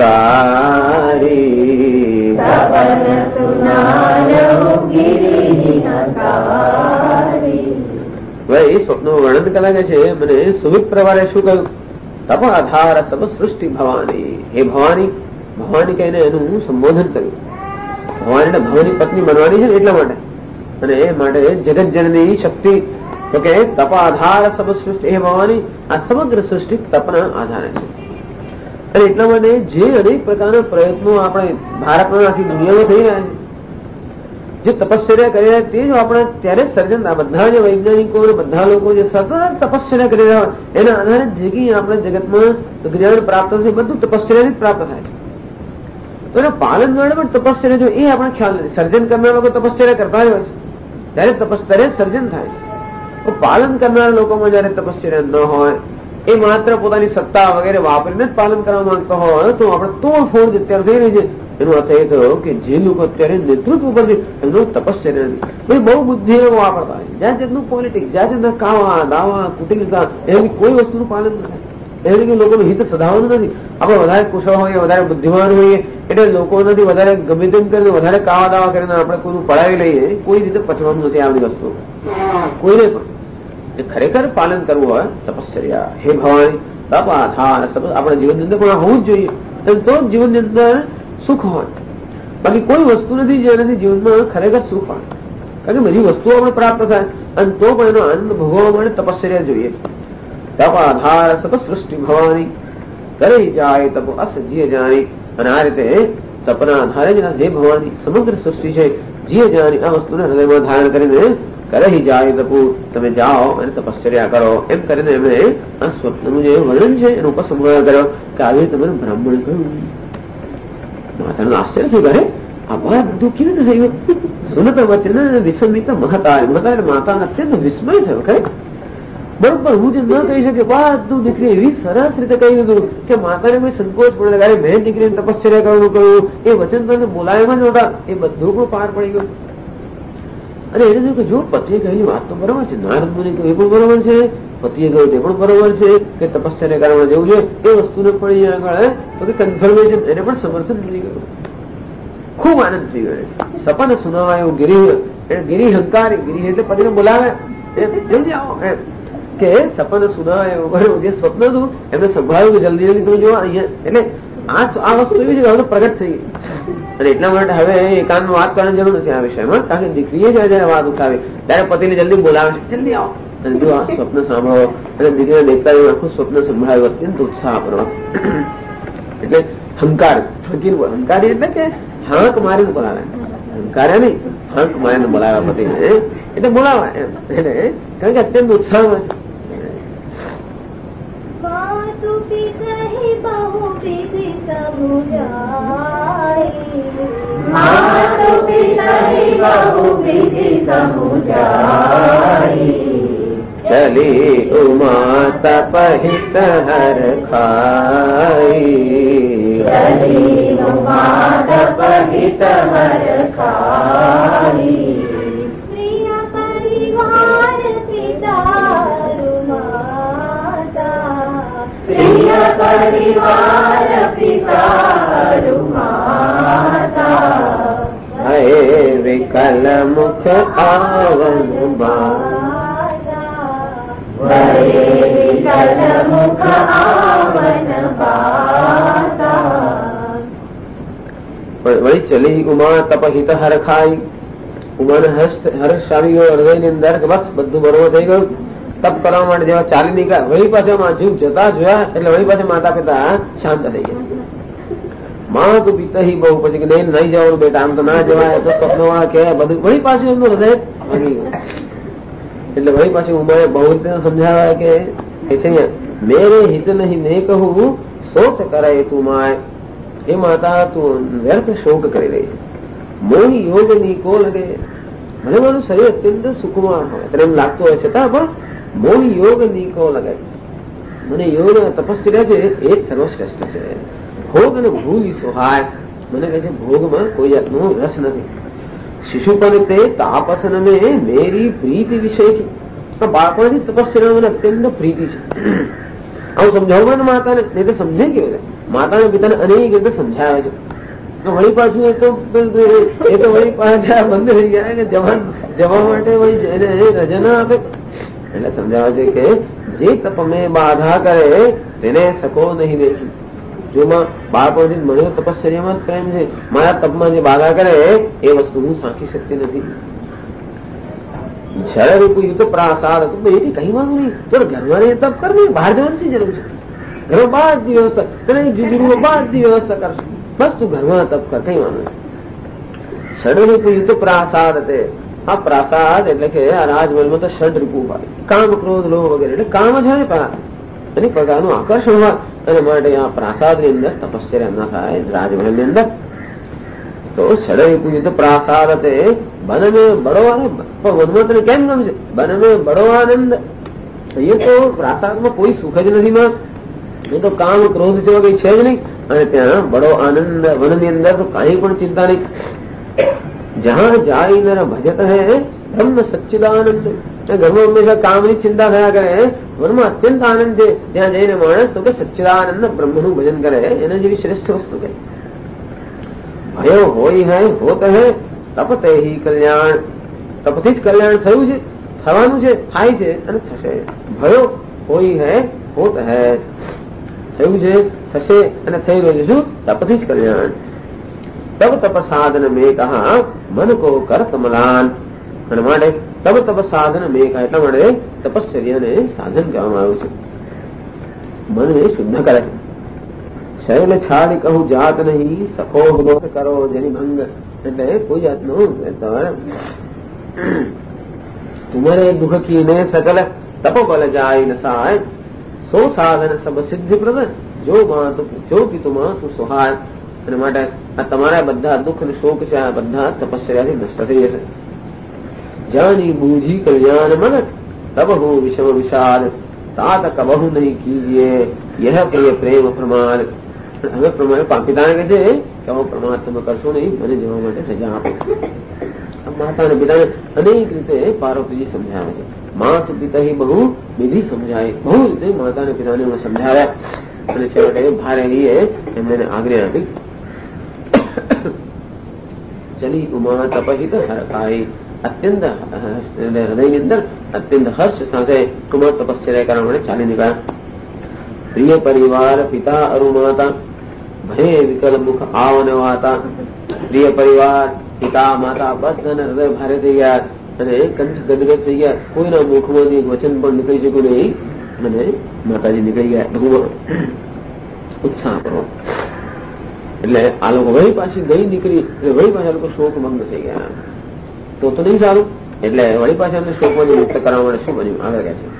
હંકારી. સપન સુનાયઉ ગિરી હંકારી. ભાઈ સ્વપ્નો વર્ણન કલાકે છે મને સુમિત્ર વાળે શું કહ્યું? તપ આધાર તપ સૃષ્ટિ ભવાની. હે ભવાની. ભવાની કહીને એનું સંબોધન કર્યું. ભવાની ભવાની પત્ની બનવાની છે એટલા માટે. અને એ માટે જગત જનની શક્તિ તો કે તપ આધાર સબ સૃષ્ટિ. હે ભવાની આ સમગ્ર સૃષ્ટિ તપના આધારે છે. અને એટલા માટે જે અનેક પ્રકારના પ્રયત્નો આપણે ભારતમાં આખી દુનિયામાં થઈ રહ્યા છે, જે તપશ્ચર્યા કરી રહ્યા તે જો આપણે ત્યારે સર્જન આ બધા જે વૈજ્ઞાનિકો બધા લોકો જે સતત તપશ્ચર્યા કરી રહ્યા હોય એના આધારે જે કંઈ આપણે જગતમાં જ્ઞાન પ્રાપ્ત છે બધું તપશ્ચર્યાથી પ્રાપ્ત થાય છે. તો એના પાલન માટે પણ તપશ્ચર્યા જો એ આપણે ખ્યાલ નથી. સર્જન કરનાર લોકો તપશ્ચર્યા કરતા હોય છે ત્યારે તપશ્ચર્યા સર્જન થાય છે. પાલન કરનારા લોકોમાં જયારે તપશ્ચર્યા ન હોય એ માત્ર પોતાની સત્તા વગેરે વાપરીને જ પાલન કરવા માંગતા હોય તો આપણે તોડફોડ અત્યારે થઈ રહી છે એનો અર્થ એ થયો કે જે લોકો અત્યારે નેતૃત્વ પરથી એમનો તપસ્યા નથી, બહુ બુદ્ધિ વાપરતા હોય, જ્યાં જાતનું પોલિટિક્સ, જ્યાં જાતના કાવા દાવા કુટિલતા એની કોઈ વસ્તુનું પાલન ન થાય. એટલે કે લોકોનું હિત સધાવવાનું નથી. આપણે વધારે કુશળ હોઈએ, વધારે બુદ્ધિમાન હોઈએ એટલે લોકો નથી વધારે ગમે તેમ કરીને વધારે કાવા દાવા કરીને આપણે કોઈનું પડાવી લઈએ, કોઈ રીતે પચવાનું નથી આ બધી વસ્તુ કોઈને પણ. ખરેખર પાલન કરવું હોય તપશ્ચર્યા, હે ભવાની તપ આધાર આપણા જીવનની અંદર પણ હોવું જ જોઈએ, તો જ જીવનની અંદર સુખ હોય. બાકી કોઈ વસ્તુ નથી જેનાથી જીવનમાં ખરેખર સુખ હોય, કારણ કે બધી વસ્તુઓ આપણે પ્રાપ્ત થાય અને તો પણ એનો આનંદ ભોગવવા માટે તપશ્ચર્યા જોઈએ. તપ આધાર સત સૃષ્ટિ ભવાની કરી જાય તપ અસ જીય જાણી. અને આ રીતે તપના આધારે જ હે ભવાની સમગ્ર સૃષ્ટિ છે, જીય જાણી આ વસ્તુને હૃદયમાં ધારણ કરીને કરી જાય તપુ તમે જાઓ અને તપશ્ચર્યા કરો. એમ કરીને એમણે આ સ્વપ્નનું જે વર્ણન છે એનો ઉપસંહાર કર્યો કે આવી તમે બ્રાહ્મણ કહ્યું. માતાનું આશ્ચર્ય થયું, કરે આ બધું કેવી રીતે થયું? સુનત વચન વિસમિત મહતા માતાને અત્યંત વિસ્મય થયો. ખરે બરોબર હું જે ન કહી શકે બધું દીકરી એવી સરસ રીતે કહી દીધું કે માતાને કોઈ સંકોચ પડે, અરે મેં દીકરીને તપશ્ચર્યા કરવાનું કહ્યું, એ વચન તને બોલાવ્યા નહોતા, એ બધું પણ પાર પડી ગયું. અને એને જોયું કે જો પતિએ કહેલી વાત તો બરોબર છે, નારદ મુનિ કહ્યું એ પણ બરોબર છે, પતિએ કહ્યું તે પણ બરોબર છે કે તપશ્ચર્યા કરવા જેવું છે, એ વસ્તુને પણ આગળ તો કે કન્ફર્મેશન એને પણ સમર્થન મળી ગયું. ખૂબ આનંદ થઈ ગયો. સપન સુનાવાયો ગિરી, ગિરી હંકારી, ગિરી એટલે પતિને બોલાવે જલ્દી આવો એમ કે સપન સુનાવાયો, જે સ્વપ્ન હતું એમને સંભાળ્યું કે જલ્દી જલ્દી તમે જો અહીંયા. એટલે આ વસ્તુ એવી છે કે હવે તો પ્રગટ થઈ ગઈ અને એટલા માટે હવે એકાંત વાત કરવાની જરૂર નથી આ વિષયમાં, કારણ કે દીકરીએ જયારે વાત ઉઠાવી ત્યારે પતિને જલ્દી બોલાવે છે જલ્દી આવો અને જો આ સ્વપ્ન સાંભળો. અને દીકરીને દેખતા આખું સ્વપ્ન સંભળાવ્યું, અત્યંત ઉત્સાહ પૂર્વક. એટલે હંકાર, હંકારી એટલે કે હાંક મારીને બોલાવે, હંકાર્યા નહીં હાંક મારીને બોલાવ્યા પતિને, એટલે બોલાવા એમ. એટલે કારણ કે અત્યંત ઉત્સાહમાં છે. ચલી ઉમા તપહિત હર ખાઈ, ચલી ઉમા તપહિત હર ખાઈ, પ્રિય પરિવાર પિતારું માતા, પ્રિય પરિવાર પિતારું માતા, હે વિકલ મુખ આવન બા, વિકલ મુખ આવન બાતા. વળી ચલી ઉમા તપહિત હર ખાઈ, ઉમાને હર્ષ આવી ગયો હૃદયની અંદર કે બસ બધું બરોબર થઈ ગયું. તપ કરવા માટે જેવા ચાલી નીકળ્યા, વળી પાછા જીવ જતા જોયા એટલે વળી પાછા માતા પિતા શાંત થઈ ગયા. માં તો પિતા બહુ પછી કે નહીં નહીં જવાનું બેટા, આમ તો ના જવાય, તો સ્વપ્નમાં કે બધું વળી પાછું એમનું હૃદય ભાગી ગયું. એટલે વળી પાછી ઉમાએ બહુ રીતે સમજાવ્યા કે છે મેરે હિત નહીં મેં કહું સોચ કરાય તું માય. એ માતા તું વ્યર્થ શોક કરી રહી છે. મોહી યોગ ની કો લગે, ભલે મારું શરીર અત્યંત સુખમાં હોય ત્યારે એમ લાગતું હોય છતાં પણ મોહી યોગ ની કો લગે, મને યોગ તપશ્ચર્યા છે એ જ સર્વશ્રેષ્ઠ છે. ભોગ અને ભૂલ સોહાય, મને કહે છે ભોગમાં કોઈ જાતનો રસ નથી. શિશુપન તે તાપસન મેં મેરી પ્રીતિ વિષય કી, બાળપણથી તપશ્ચર્યા મને અત્યંત પ્રીતિ છે. આવું સમજાવું ને માતાને, નહીં તો સમજે કેવું છે. માતાને પિતાને અનેક રીતે સમજાવે છે. વળી પાછું એ તો વળી પાછા બંધ થઈ ગયા કે જવા માટે એને રજા ના આપે. એટલે સમજાવે છે કે જે તપ મેં બાધા કરે તેને સકો નહીં દેખી. જો બાળપણથી મને તપશ્ચર્યામાં જ પ્રેમ છે, મારા તપમાં જે બાધા કરે એ વસ્તુ હું સાંખી શકતી નથી. જળ રૂપ યુદ્ધ પ્રાસાદ એથી કઈ વાંધો નહીં, તો ઘરમાં તપ કર નહીં, બહાર જવાની શી જરૂર છે? ઘરમાં બધી વ્યવસ્થા તને જુજુરીમાં બધી વ્યવસ્થા કરશે, બસ તું ઘરમાં તપ કર, કઈ વાંધો નહીં. ષડરૂપ યુદ્ધ પ્રાસાદ તે, આ પ્રાસાદ એટલે કે આ રાજમહેલમાં તો ષડ રૂપો હોય, કામ ક્રોધ લોભ વગેરે, એટલે કામ જ હોય એની પ્રકારનું આકર્ષણ હોય. અને માટે આ પ્રાસાદ ની અંદર તપશ્ચર્યા ના થાય રાજમહેલ ની અંદર. તો ષડરૂપ યુદ્ધ પ્રાસાદ તે બન મેં બડો આનંદ, વનમાં તને કેમ ગમશે? બન મેં બડો આનંદ. અહીંયા તો પ્રાસાદમાં કોઈ સુખ જ નથી માં, એ તો કામ ક્રોધ જેવા કઈ છે જ નહીં. અને ત્યાં બડો આનંદ. વનની અંદર તો કઈ પણ ચિંતા નહીં. જ્યાં જાય નર ભજત હે બ્રહ્મ સચ્ચિદાનંદ. ઘરમાં હંમેશા કામની ચિંતા થયા કરે, વનમાં અત્યંત આનંદ છે. ત્યાં જઈને માણસ તો કે સચ્ચિદાનંદ બ્રહ્મનું ભજન કરે, એના જેવી શ્રેષ્ઠ વસ્તુ કે ભયો હોય હે હોત હે તપતે હિ કલ્યાણ. તપથી જ કલ્યાણ થયું છે, થવાનું છે, થાય છે અને થશે. ભયો હોય હે હોત હે, થયું છે, થશે અને થઈ રહ્યું છે. શું? તપથી જ કલ્યાણ. તબ તપ સાધન મેં કહા મન કો કર કમલાન. અને માટે તબ તપ સાધન મેં કહા એટલા માટે તપશ્ચર્યાને સાધન કહેવામાં આવ્યું છે. મનને શુદ્ધ કરે છે. શૈલ છાડી કહું જાત નહીં સખો દોષ કરો જેની ભંગ. એટલે કોઈ જાતનું તુમરે દુઃખ કીને સકલ તપ બલ જાય ન સહાય સો સાધન સબ સિદ્ધિ પ્રદ જો પિતુમાં તું સહાય. અને માટે આ તમારા બધા દુઃખ અને શોક છે, આ બધા તપસ્યાથી નષ્ટ થઈ જશે. જાની બૂજી કલ્યાણ મન તબ હું વિષમ વિષાદ તાત કબહુ નહીં કીજીએ યહ પ્રિય પ્રેમ પ્રમાણ. હવે પ્રમાણે પિતાને કહે છે કે આવો પ્રમાણ તમે કરશો નહીં, મને જવા માટે રજા આપો. માતા અને પિતાને અનેક રીતે પાર્વતીજી સમજાવે છે. માત પિતા બહુ વિધિ સમજાય, બહુ રીતે માતા અને પિતાને સમજાવ્યા. અને છેવટે ભારેલીએ એમને આજ્ઞા આપી ચલી ઉમા તપહિત હરખાઈ. અત્યંત હૃદયની અંદર અત્યંત હર્ષ સાથે કુમાર તપસ્યા કરવા માટે ચાલી નીકળ્યા. પ્રિય પરિવાર પિતા અરુ માતા ભય વિકલ મુખ આવન વાતા. પ્રિય પરિવાર પિતા માતા બધાના હૃદય ભારે થઈ ગયા અને કંઠ ગદગદ થઈ ગયા. કોઈના મુખમાંથી વચન પણ નીકળી શક્યું નહીં અને માતાજી નીકળી ગયા. ભગવાન ઉત્સાહ કરો એટલે આ લોકો વળી પાછી ગઈ નીકળી એટલે વળી પાછા લોકો શોકભંગ થઈ ગયા. તો નહીં સારું. એટલે વળી પાછા એમને શોકમાંથી મુક્ત કરવા માટે શું બન્યું આગળ કહે છે.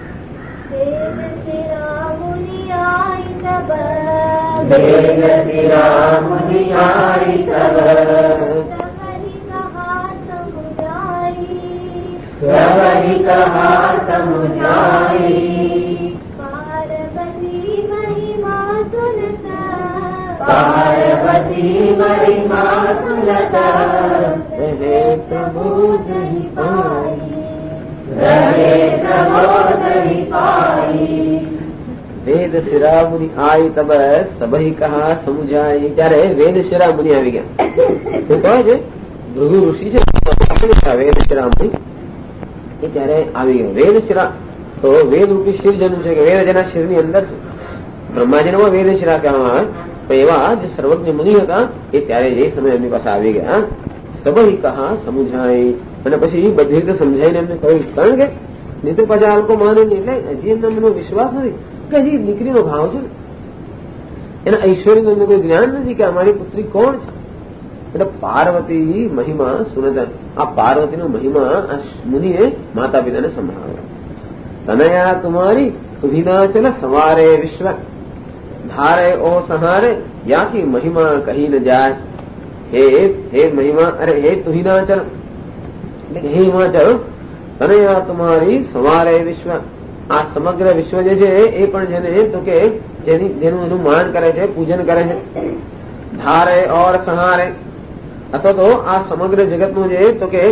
पार्वती महिमा सुनता रहे प्रबोध ही पाई, रहे प्रबोध ही पाई. વેદ શિરા મુનિ આઈ તબ સભઈ કહા સમજાય. ત્યારે વેદ શિરા મુનિ આવી ગયા. શું કહે છે? ભૃગુ ઋષિ છે વેદ શિરા મુનિ એ ત્યારે આવી ગયા. વેદ શિરા તો વેદ રૂપી શિર જનું છે કે વેદ જેના શિર ની અંદર છે. બ્રહ્માજીનો વેદ શિરા કહેવામાં આવે. તો એવા જે સર્વજ્ઞ મુનિ હતા એ ત્યારે એ સમય એમની પાસે આવી ગયા. સભઈ કહા સમજાય અને પછી બધી રીતે સમજાઈને એમને કહ્યું. કારણ કે નહીં તો પાછા આ લોકો માને નહીં. એટલે હજી એમના મનમાં વિશ્વાસ નથી કે હજી દીકરીનો ભાવ છે, એના ઐશ્વર્યનું એમને કોઈ જ્ઞાન નથી કે અમારી પુત્રી કોણ છે. એટલે પાર્વતી મહિમા સુનત. આ પાર્વતીનો મહિમા આ મુનિએ માતા પિતાને સંભળાવ્યો. તનયા તુમારી તુહિના ચલ સવારે વિશ્વ ધારે ઓ સહારે યાકી મહિમા કહી ન જાય. હે મહિમા અરે હે તુહિનાચલ હે હિમાચલ તનયા તુમારી સવારે વિશ્વ. આ સમગ્ર વિશ્વ જે છે એ પણ જેને તો કે જેનું એનું માન કરે છે, પૂજન કરે છે. ધારે ઓર સહારે અથવા તો આ સમગ્ર જગતનું જે તો કે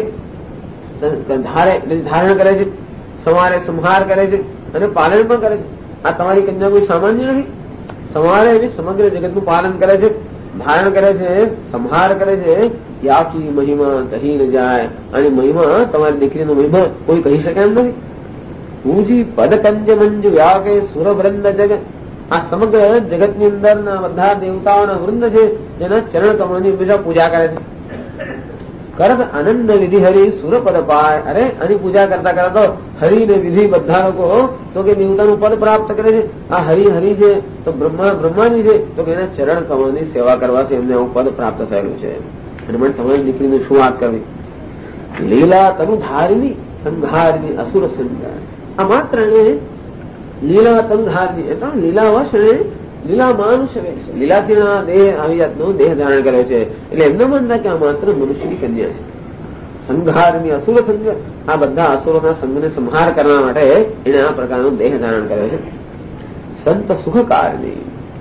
ધારણ કરે છે, સવારે સંહાર કરે છે અને પાલન પણ કરે છે. આ તમારી કન્યા કોઈ સામાન્ય નથી. સવારે એવી સમગ્ર જગતનું પાલન કરે છે, ધારણ કરે છે, સંહાર કરે છે. યાકી મહિમા કહી ન જાય. અને મહિમા તમારી દીકરીનો મહિમા કોઈ કહી શકે એમ નથી. પૂજી પદ કંજ મંજુ વ્યાકે સુર વૃંદ જગ. આ સમગ્ર જગતની અંદર બધા દેવતાઓના વૃંદ છે જેના ચરણ કમળની હંમેશા પૂજા કરે છે. કરત આનંદ વિધિ હરિ સુરપદ પાય. અરે આની પૂજા કરતા કરતા હરિ ને વિધિ બધા લોકો તો કે દેવતાનું પદ પ્રાપ્ત કરે છે. આ હરિ છે તો બ્રહ્માજી છે તો કે એના ચરણ કમળની સેવા કરવાથી એમને આવું પદ પ્રાપ્ત થયેલું છે. અને મને તમારી દીકરીને શું વાત કરવી. લીલા તનુ ધારિની સંઘારની અસુર સંઘાર. આ માત્ર લીલા તંધારની એટલે લીલાવશ લીલા માનુષ લીલાથી દેહ આવી જાતનો દેહ ધારણ કર્યો છે. એટલે એમને માનતા કે આ માત્ર મનુષ્યની કન્યા છે. સંઘારની અસુર સંઘ. આ બધા અસુરોના સંઘને સંહાર કરવા માટે એને આ પ્રકારનો દેહ ધારણ કર્યો છે. સંત સુખકારની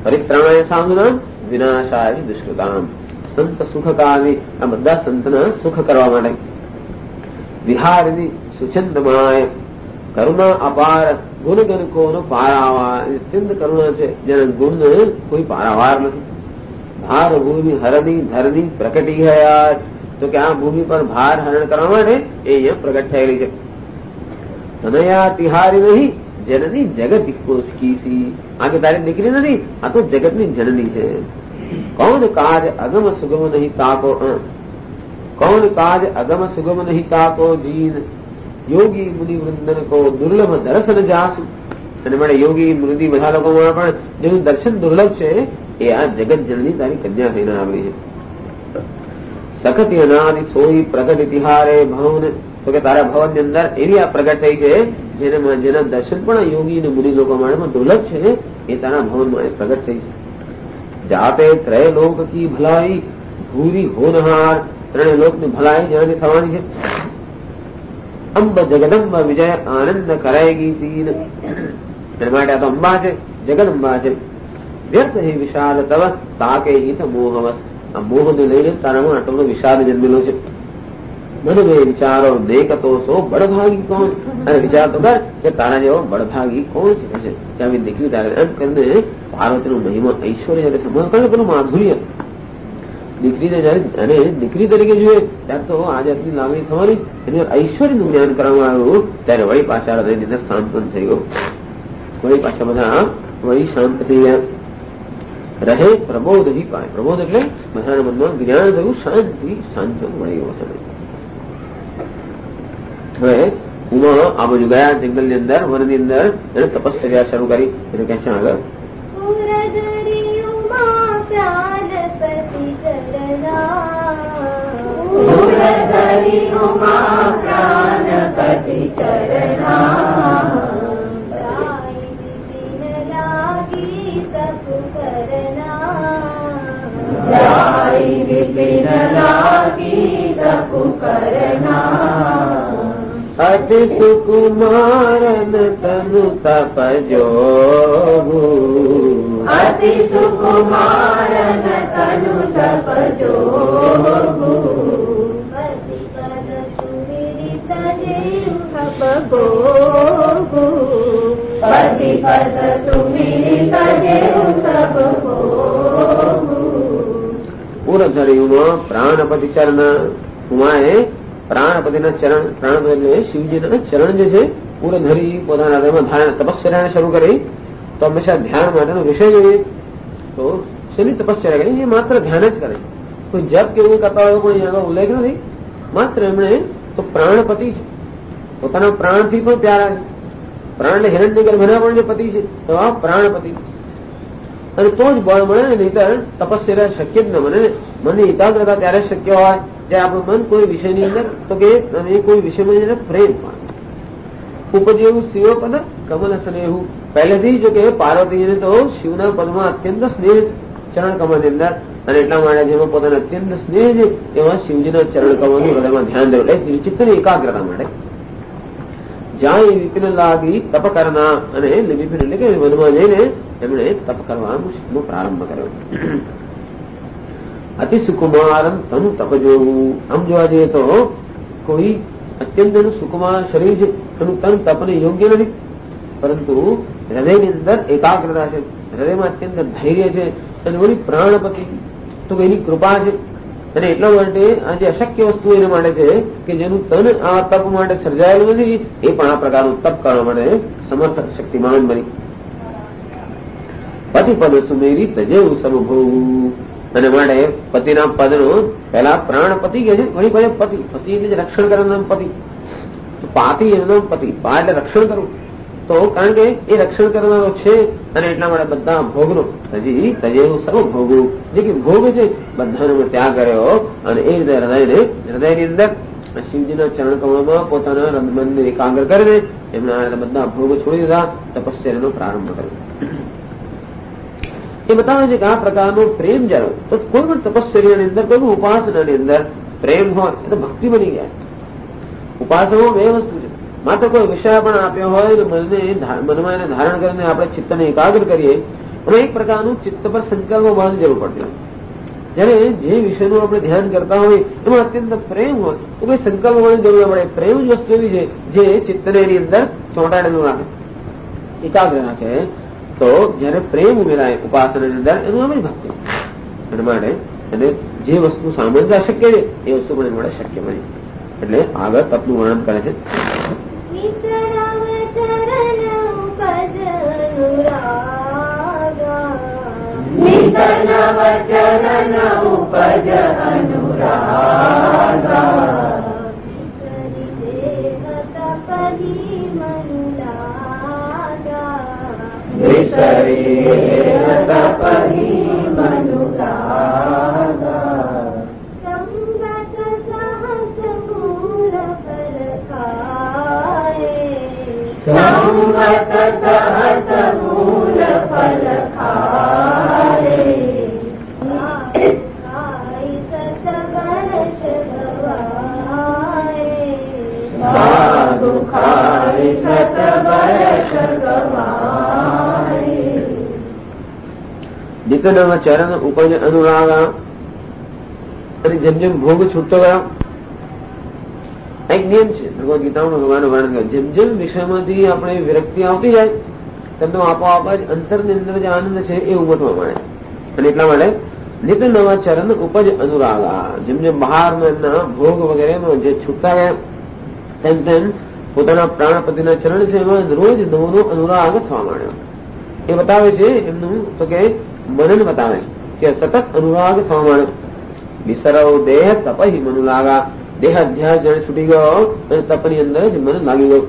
પરિત્રાણાય સાધુનામ વિનાશાય દુષ્કૃતામ. સંત સુખકામી, આ બધા સંતના સુખ કરવા માટે. વિહારની સુચંદમાય, કરુણા અપાર, ગુણગણ કોનો પારાવાર, અત્યંત કરુણા છે જેના ગુણ કોઈ પારાવાર નથી. ભાર ભૂમિ હરની ધરની પ્રકટી હયાર, તો કે આ ભૂમિ પર ભાર હરણ કરવા માટે એ અહીંયા પ્રગટ થયેલી છે. તનયા તિહારી નહીં જનની જગત કોશકીસી, આ કે તારી દીકરી નથી, આ તો જગતની જનની છે. कौन काज अगम सुगम नहीं ताको, कौन काज अगम सुगम नहीं ताको जीन, योगी मुनि वृंदन को दुर्लभ दर्शन जासु. અને મને યોગી મૃદી બધા લોકોમાં પણ જેનું દર્શન દુર્લભ છે એ આ જગત જનની તારી કન્યા થઈને આવી છે. સખત અનાદિ સોઈ પ્રગટ તિહારે ભવન, તો કે તારા ભવન ની અંદર એવી આ પ્રગટ થઈ છે જેના દર્શન પણ યોગી અને મુનિ લોકો માટે દુર્લભ છે, એ તારા ભવનમાં પ્રગટ થઈ છે. જાતે ત્રય લોક કી ભલાઈ ભૂરી હોનહાર, ત્રણેય લોક ની ભલાઈ જેનાથી થવાની છે. અંબ જગદંબ વિજય આનંદ કરાયગી તીન, એના માટે આ તો અંબા છે, જગદંબા છે. વ્યર્થ હે વિશાલ તવ તાકે હિત મોહવસ, આ મોહને લઈને તારામાં આટલો વિશાલ જન્મેલો છે. મન મે વિચારો દેખતો સો બળભાગી કોણ, અને વિચાર તો કર કે તારા જેવો બળભાગી કોણ છે. ત્યાં દીકરી તારે એમ કરીને પાર્વતીનો મહિમા ઐશ્વર્ય જયારે સમજ કરે, પેલું માધુર્ય દીકરીને જયારે અને દીકરી તરીકે જોઈએ ત્યારે તો આ જાતની લાગણી થવાની, એની ઐશ્વર્યનું જ્ઞાન કરવામાં આવ્યું ત્યારે વળી પાછા હૃદયની અંદર શાંત પણ થઈ ગયું. વળી પાછા બધા વળી શાંત થઈ ગયા. રહે પ્રબોધ હી પાય, પ્રબોધ એટલે બધાના મનમાં જ્ઞાન થયું, શાંતિ શાંતિ મળી ગયો છે. હવે ઉમા આ બાજુ ગયા જંગલ ની અંદર, વન ની અંદર એને તપશ્ચર્યા શરૂ કરી. એને કહે છે આગળ અતિ સુકુમારન તનુ તપજો, અતિ સુકુમારન તનુ તપજો, પતિ પદ સુમિરિત જેઉ તપગો, પતિ પદ સુમિરિત જેઉ તપગો. પૂર્ણધર્યુમાં પ્રાણપતિ ચરણ, ઉમાએ પ્રાણપતિના ચરણ, પ્રાણપતિ એટલે શિવજીના ચરણ જે છે પૂર્ણધરી પોતાના હૃદયમાં ધારણ તપસ્યા શરૂ કરી. તો હંમેશા ધ્યાન માટેનો વિષય જોઈએ તો શેની તપસ્યા કરી? એ માત્ર ધ્યાન જ કરે, કોઈ જપ કે એવું કરતા હોય પણ એનો ઉલ્લેખ નથી. માત્ર એમણે તો પ્રાણપતિ છે, પોતાના પ્રાણથી પણ પ્યારા છે. પ્રાણ હિરણ્ય ગર્ભના પણ જે પતિ છે તો આ પ્રાણપતિ, અને તો જ બળ મળે ને, નહીતર તપસ્યા શક્ય જ ન બને. મનની એકાગ્રતા ત્યારે શક્ય હોય જ્યારે આપણું મન કોઈ વિષયની અંદર તો કે કોઈ વિષયમાં પ્રેમ હોય. ઉપજેવું શિવપદ કમલ સ્નેહું, પહેલેથી જો કે પાર્વતીજીને તો શિવના પદમાં અત્યંત સ્નેહ ચરણ કમળની અંદર, અને એટલા માટે જેમાં પોતાને અત્યંત સ્નેહ છે એવા શિવજીના ચરણ કમળનું હૃદયમાં ધ્યાન દેવું એટલે ચિત્તની એકાગ્રતા માટે. જ્યાં વિપિન લાગી તપ કરના, અને વિપિન એટલે કે વનમાં જઈને એમણે તપ કરવાનો પ્રારંભ કર્યો. અતિ સુકુમારન તનુ તપ જોવું, આમ જોવા જઈએ તો કોઈ અત્યંત એનું સુકુમાર શરીર છે, એનું તન તપને યોગ્ય નથી, પરંતુ હૃદયની અંદર એકાગ્રતા છે, હૃદયમાં અત્યંત ધૈર્ય છે, અને વળી પ્રાણપતિ તો એની કૃપા છે. અને એટલા માટે આ જે અશક્ય વસ્તુ એના માટે છે કે જેનું તન આ તપ માટે સર્જાયેલું નથી, એ પણ આ પ્રકારનું તપ કરવા માટે સમર્થ શક્તિમાન બની. પતિ પદ સુમેરી તજેવું સમભોવું, અને માટે પતિના પદનો પહેલા પ્રાણપતિ કે છે, વળી પછી પતિ, પતિ એટલે રક્ષણ કરવાનું પતિ, પાતિ એનું પતિ, પા એટલે રક્ષણ કરવું. તો કારણ કે એ રક્ષણ કરનારો છે, અને એટલા માટે બધા ભોગનો હજી તજેવું સર્વ ભોગવું, જે કે ભોગ છે બધાનો ત્યાગ કર્યો, અને એ રીતે હૃદયની અંદર શિવજીના ચરણ કમળમાં પોતાના મનને એકાગ્ર કરીને એમના બધા ભોગ છોડી દીધા, તપસ્યાનો પ્રારંભ કર્યો. એ બતાવે છે કે આ પ્રકારનો પ્રેમ જયારે તો કોઈ પણ તપસ્યાની અંદર, કોઈ પણ ઉપાસનાની અંદર પ્રેમ હોય એ તો ભક્તિ બની ગયા. ઉપાસનામાં બે વસ્તુ છે, માત્ર કોઈ વિષય પણ આપ્યો હોય તો મનમાં એને ધારણ કરીને આપણે ચિત્તને એકાગ્ર કરીએ અને એક પ્રકારનું ચિત્ત પર સંકલ્પ હોવાની જરૂર પડતી હોય. જયારે જે વિષયનું આપણે ધ્યાન કરતા હોય એમાં અત્યંત પ્રેમ હોય તો કોઈ સંકલ્પ હોવાની જરૂર પડે. પ્રેમ જ વસ્તુ એવી છે જે ચિત્તને એની અંદર ચોંટાડેલું રાખે, એકાગ્ર રાખે. તો જયારે પ્રેમ ઉમેરાય ઉપાસનાની અંદર એનું નામ જ ભક્તિ. એના માટે અને જે વસ્તુ સામાન્ય અશક્ય છે એ વસ્તુ પણ એના માટે શક્ય બની. એટલે આગળ તપનું વર્ણન કરે છે. ચરણ ઉપજ અનુરાગા વિસરી તપહી મનુરાગા સંગત સહસ મૂળ ફલ ખાય સંગત સહસ મૂળ ફલ ખાય સાધુ ખાય સત વર્ષ ગવાય. જીતનવ ચરણ ઉપજ અનુરાગા. અને જેમ જેમ ભોગ છૂટતો ગયો, એક નિયમ છે ભગવદ ગીતામાં ભગવાન વર્ણન કર્યું. જેમ જેમ વિષયમાંથી આપણે વિરક્તિ આવતી જાય તેમનો આપોઆપ જ અંતરની અંદર જે આનંદ છે એ ઉમટવા મળે. અને એટલા માટે નિત્ય નવા ચરણ ઉપજ અનુરાગા. જેમ જેમ બહારના એમના ભોગ વગેરેમાં જે છૂટતા ગયા તેમ તેમ પોતાના પ્રાણપતિના ચરણ છે એમાં રોજ નવો નવો અનુરાગ થવા માંડ્યો. એ બતાવે છે એમનું તો કે મનન બતાવે કે સતત અનુરાગ થવા માંડ્યો. વિસરવ દેહ તપહી મનુ લાગા. દેહ અધ્યાસ જાણે છૂટી ગયો અને તપની અંદર જ મન લાગી ગયું.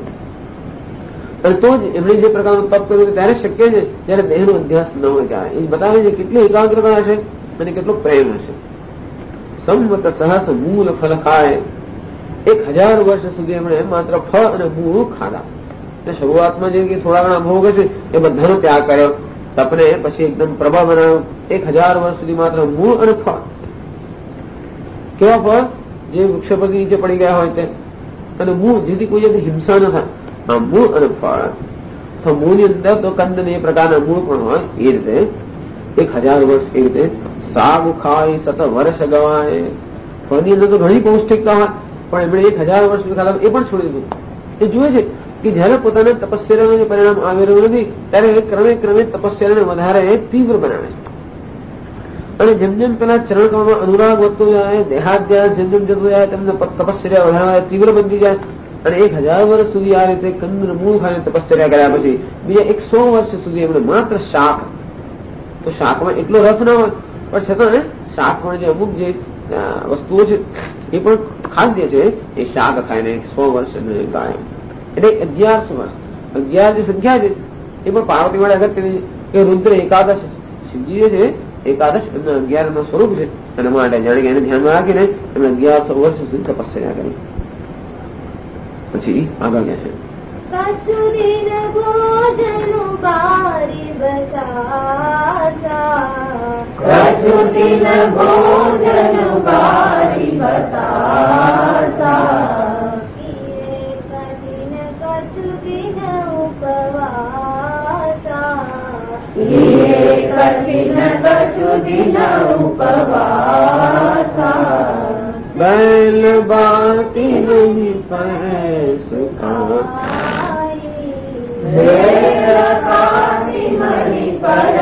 અને તો જ એમણે જે પ્રકારનું તપ કર્યું ત્યારે શક્ય છે જયારે દેહનો અધ્યાસ ન હોય ત્યારે. એ બતાવે છે કેટલી એકાગ્રતા હશે અને કેટલો પ્રેમ હશે. સંવત સહસ મૂળ ફલ ખાય. 1000 વર્ષ સુધી એમણે માત્ર ફળ અને મૂળ ખાધા. શરૂઆતમાં જે થોડા ઘણા ભોગ છે એ બધાનો ત્યાગ કર્યો. તપને પછી એકદમ પ્રભા બનાવ્યો. 1000 વર્ષ સુધી માત્ર મૂળ અને ફળ. કેવા ફળ? જે વૃક્ષ પરથી નીચે પડી ગયા હોય તે, અને મૂળ જેથી કોઈ જાતની હિંસા ન થાય. આ મૂળ અને ફળ. તો મૂળની અંદર તો કંદ ને એ પ્રકારના મૂળ પણ હોય. એ રીતે 1000 વર્ષ એ રીતે સાગ ખાય સત વર્ષ ગવાય. ફળની અંદર તો ઘણી પૌષ્ટિકતા હોય પણ એમણે 1000 વર્ષ ખાધા એ પણ છોડી દીધું. એ જુએ છે કે જયારે પોતાના તપસ્યાનું જે પરિણામ આવી રહ્યું નથી ત્યારે ક્રમે ક્રમે તપસ્યાને વધારે તીવ્ર બનાવે છે. અને જેમ જેમ પેલા ચરણ કમળમાં અનુરાગ વધતો જાય, દેહાધ્યાસ જેમ જેમ જતો જાય તેમને તપસ્યા વધારે તીવ્ર બનતી જાય. અને 1000 વર્ષ સુધી આ રીતે કંદ મૂળ ખાઈને તપસ્યા કર્યા પછી બીજા 100 વર્ષ સુધી એમણે માત્ર શાક. તો શાકમાં એટલો રસ ના હોય પણ છતાં શાક પણ જે અમુક જે વસ્તુઓ છે એ પણ ખાદ્ય છે. એ શાક ખાઈને 100 વર્ષ ગાય. એટલે 1100 વર્ષ. 11 જે સંખ્યા છે એ પણ પાર્વતી વાળા અગત્યની કે રુદ્ર એકાદશ. શિવજી જે છે એકાદશ એમના 11 નું સ્વરૂપ છે. અને માટે જાણે કે એને ધ્યાનમાં રાખીને એમણે 1100 વર્ષ સુધી તપસ્યા કરી. પછી આગળ કહે છે કછુદિન ભોજન બારી બતાતા. કછુદિન ભોજન બારી બતાતા. કઠિન કછુદિન ઉપવાસા. કઠિન કછુદિન ઉપવાસા. बैल बाती नहीं पर સુખાય. બેલ બાતી નહીં પર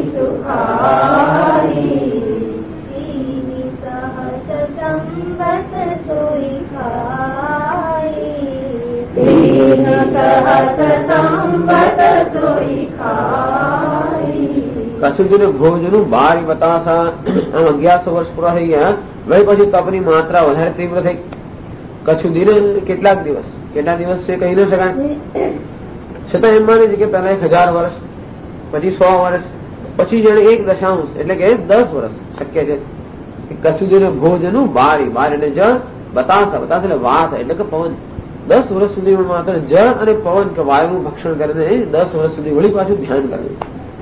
સુખાય. તીની સહસ સંવત સોઈ ખાય. તીન સહસ સંવત સોઈ ખાય. કછુદિન ભોજનું બારી બતાસા. આમ 1100 વર્ષ પૂરા થઈ ગયા. વળી પછી તપની માત્રા વધારે તીવ્ર થઈ. કછુદિન કેટલા દિવસ છે કહી ન શકાય. છતાં એમ માને છે કે પહેલા 1000 વર્ષ, પછી 100 વર્ષ, પછી જાણે 1 દશાંશ એટલે કે 10 વર્ષ શક્ય છે. કછુદિન ભોજનું બારી. બાર એટલે જળ, બતાસા એટલે વાત એટલે કે પવન. 10 વર્ષ સુધી માત્ર જળ અને પવન કે વાયુનું ભક્ષણ કરીને 10 વર્ષ સુધી વળી પાછું ધ્યાન કરવું.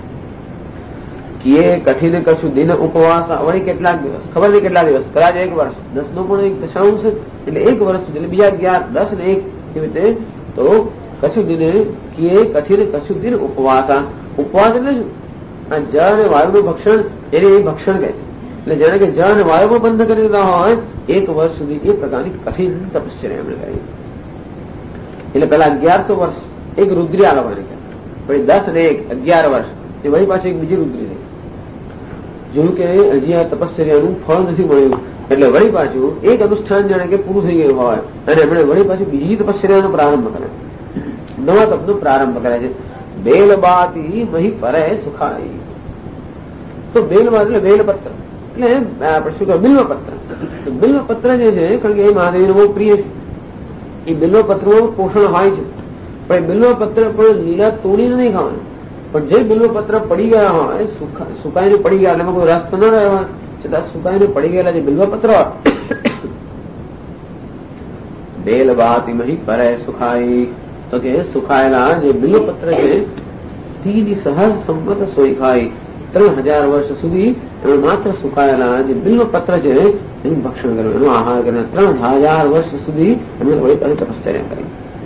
કે કઠિન કછુદિન ઉપવાસ. વળી કેટલાક દિવસ, ખબર નહીં કેટલા દિવસ, કદાચ 1 વર્ષ. 10 નું પણ 1 દશાંશ એટલે 1 વર્ષ સુધી, એટલે બીજા 11, 10 ને 1 એવી રીતે. તો કછુદિન કે કઠિન કછુદિન ઉપવાસ. ઉપવાસ એટલે શું? આ જ અને વાયુનું ભક્ષણ એને એ ભક્ષણ કહે છે. એટલે જેને કે જ અને વાયુમાં બંધ કરી દીધા હોય 1 વર્ષ સુધી એ પ્રકારની કઠિન તપસ્યા એમણે કરી. એટલે પેલા 1100 વર્ષ એક રુદ્રી આલવાની કહે, પછી 10 અને 1 11 વર્ષ એ વળી પાછી એક બીજી રુદ્રી થઈ. જોયું કે હજી આ તપસ્યાનું ફળ નથી મળ્યું એટલે વળી પાછું એક અનુષ્ઠાન જાણે કે પૂરું થઈ ગયું હોય અને એમણે વળી પાછી બીજી તપસ્યાનો પ્રારંભ કરે, નવા તપનો પ્રારંભ કરે છે. બેલ બાતી મહી પરે સુખાઈ. તો બેલબાત એટલે બેલપત્ર એટલે આપણે શું કહેવાય બિલ્વપત્ર. બિલ્વપત્ર જે છે કારણ કે એ મહાદેવને બહુ પ્રિય છે. એ બિલ્વપત્રમાં પોષણ હોય છે, પણ બિલ્વપત્ર પણ લીલા તોડીને નહીં ખાવાનું. પણ જે બિલ્વપત્ર પડી ગયા હોય સુકાઈને પડી ગયા એટલે એમાં કોઈ રસ તો ન રહ્યો હોય છતાં સુકાઈને પડી ગયેલા જે બિલ્વપત્ર હોય બેલ બાતી મહી પરે સુખાઈ. તો કે સુખાયેલા જે બિલ્વપત્ર છે તેની સહજ સંપત સોઈ ખાઈ. 3000 વર્ષ સુધી એમણે માત્ર સુકાયેલા જે બિલ્વપત્ર છે એનું ભક્ષણ કર્યું, એનો આહાર કર્યો. 3000 વર્ષ સુધી એમણે વળી પાછી તપશ્ચર્યા કરી.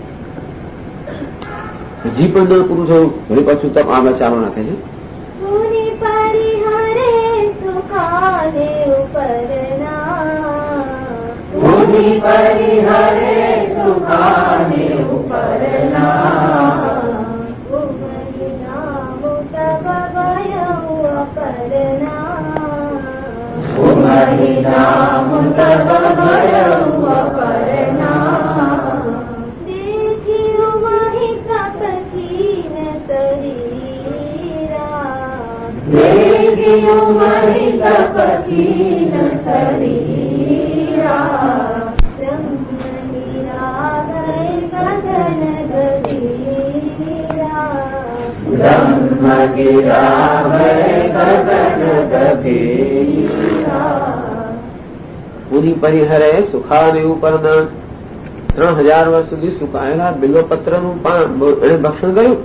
હજી પણ ન પૂરું થયું વળી પાછું તપ આગળ ચાલુ નાખે છે. પૂરી પરિહરે સુખાને ઉપરના 3000 વર્ષ સુધી સુકાયેલા બિલ્વપત્રનું એને ભક્ષણ કર્યું.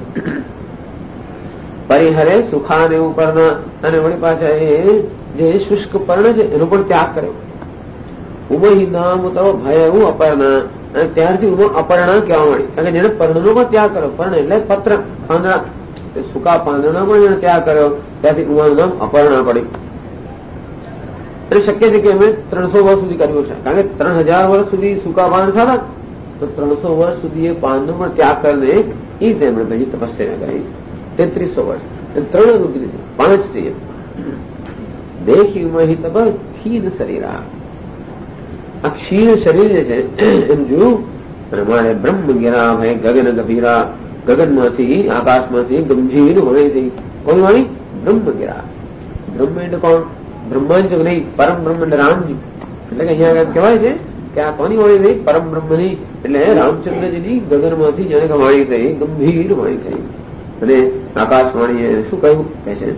પરિહરે સુખાને ઉપરના અને વળી પાછા એ જે શુષ્ક પર્ણ છે એનો પણ ત્યાગ કર્યો. ઉમહી નામ તો ભય એવું અપર્ણા અને ત્યારથી અપર્ણા કહેવા મળી. કારણ કે જેને પર્ણનો પણ ત્યાગ કર્યો, પર્ણ એટલે પત્ર પાંદડા, સૂકા પાંદડા પણ જેને ત્યાગ કર્યો ત્યાંથી ઉમાનું નામ અપર્ણા પડી. અને શક્ય છે કે એમણે 300 વર્ષ સુધી કર્યું છે. કારણ કે 3000 વર્ષ સુધી સૂકા પાન ખાતા તો 300 વર્ષ સુધી એ પાનનો પણ ત્યાગ કરીને એ રીતે એમણે પછી તપસ્યા કરી. 3300 વર્ષ 3 રુદ્રી 5 થઈ. દેખી મહી તપ ખીન શરીરા. આ ક્ષીણ શરીર જે છે એમ જોયું અને મારે બ્રહ્મ ગિરા ભાઈ ગગન ગભીરા. ગગનમાંથી આકાશમાંથી ગંભીર વાણી. કોઈ વાણી? બ્રહ્મ ગિરા. બ્રહ્મ એટલે કોણ? બ્રહ્માજી તો નહીં, પરમ બ્રહ્મ એટલે રામજી. એટલે કે અહીંયા કહેવાય છે કે આ કોની વાણી થઈ? પરમ બ્રહ્મની. એટલે રામચંદ્રજીની ગગનમાંથી જાણે કે વાણી થઈ, ગંભીર વાણી થઈ. અને આકાશવાણી શું કહ્યું કહે છે?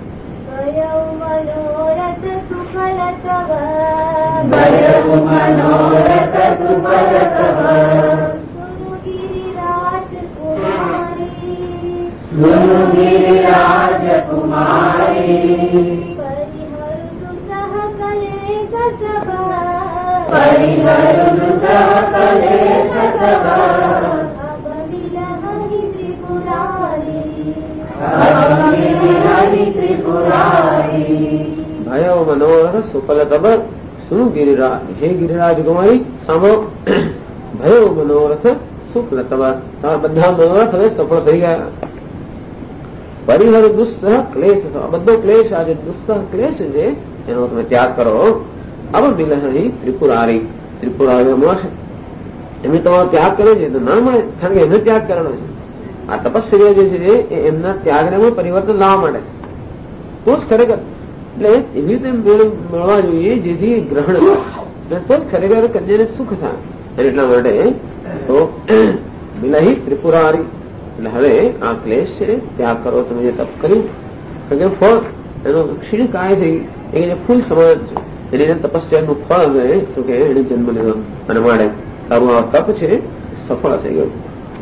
ભયો મનોરથ સુફલ તબ સુનું ગિરિરાજ. હે ગિરિરાજ કુમારી સાંભળો. ભયો મનોરથ સુફલ તબ. તમારા બધા મનોરથ હવે સફળ થઈ ગયા. પરિહર દુસ્સહ ક્લેશ. બધો ક્લેશ આજે દુસ્સહ ક્લેશ છે એનો તમે ત્યાગ કરો. અબ મિલહી ત્રિપુરારી. ત્રિપુરારી મળશે એમને તમારો ત્યાગ કરે છે તો ના મળે, કારણ કે એમને ત્યાગ કરવાનો છે. આ તપસ્યા જે છે એ એમના ત્યાગને પણ પરિવર્તન લાવવા માટે છે. તો જ ખરેખર એટલે એવી રીતે મળવા જોઈએ જેથી ગ્રહણ થાય તો જ ખરેખર કન્યાને સુખ થાય. અને એટલા માટે તો મિલહી ત્રિપુરારી. એટલે હવે આ ક્લેશ છે ત્યાગ કરો. તમે જે તપ કર્યું કારણ કે ફળ એનો ક્ષીણ કાય થઈ એ જે ફૂલ સમાન છે એની તપસ્યાનું ફળ હવે તો કે એને જન્મ લીધો અને માટે તારું આ તપ છે સફળ થઈ ગયું.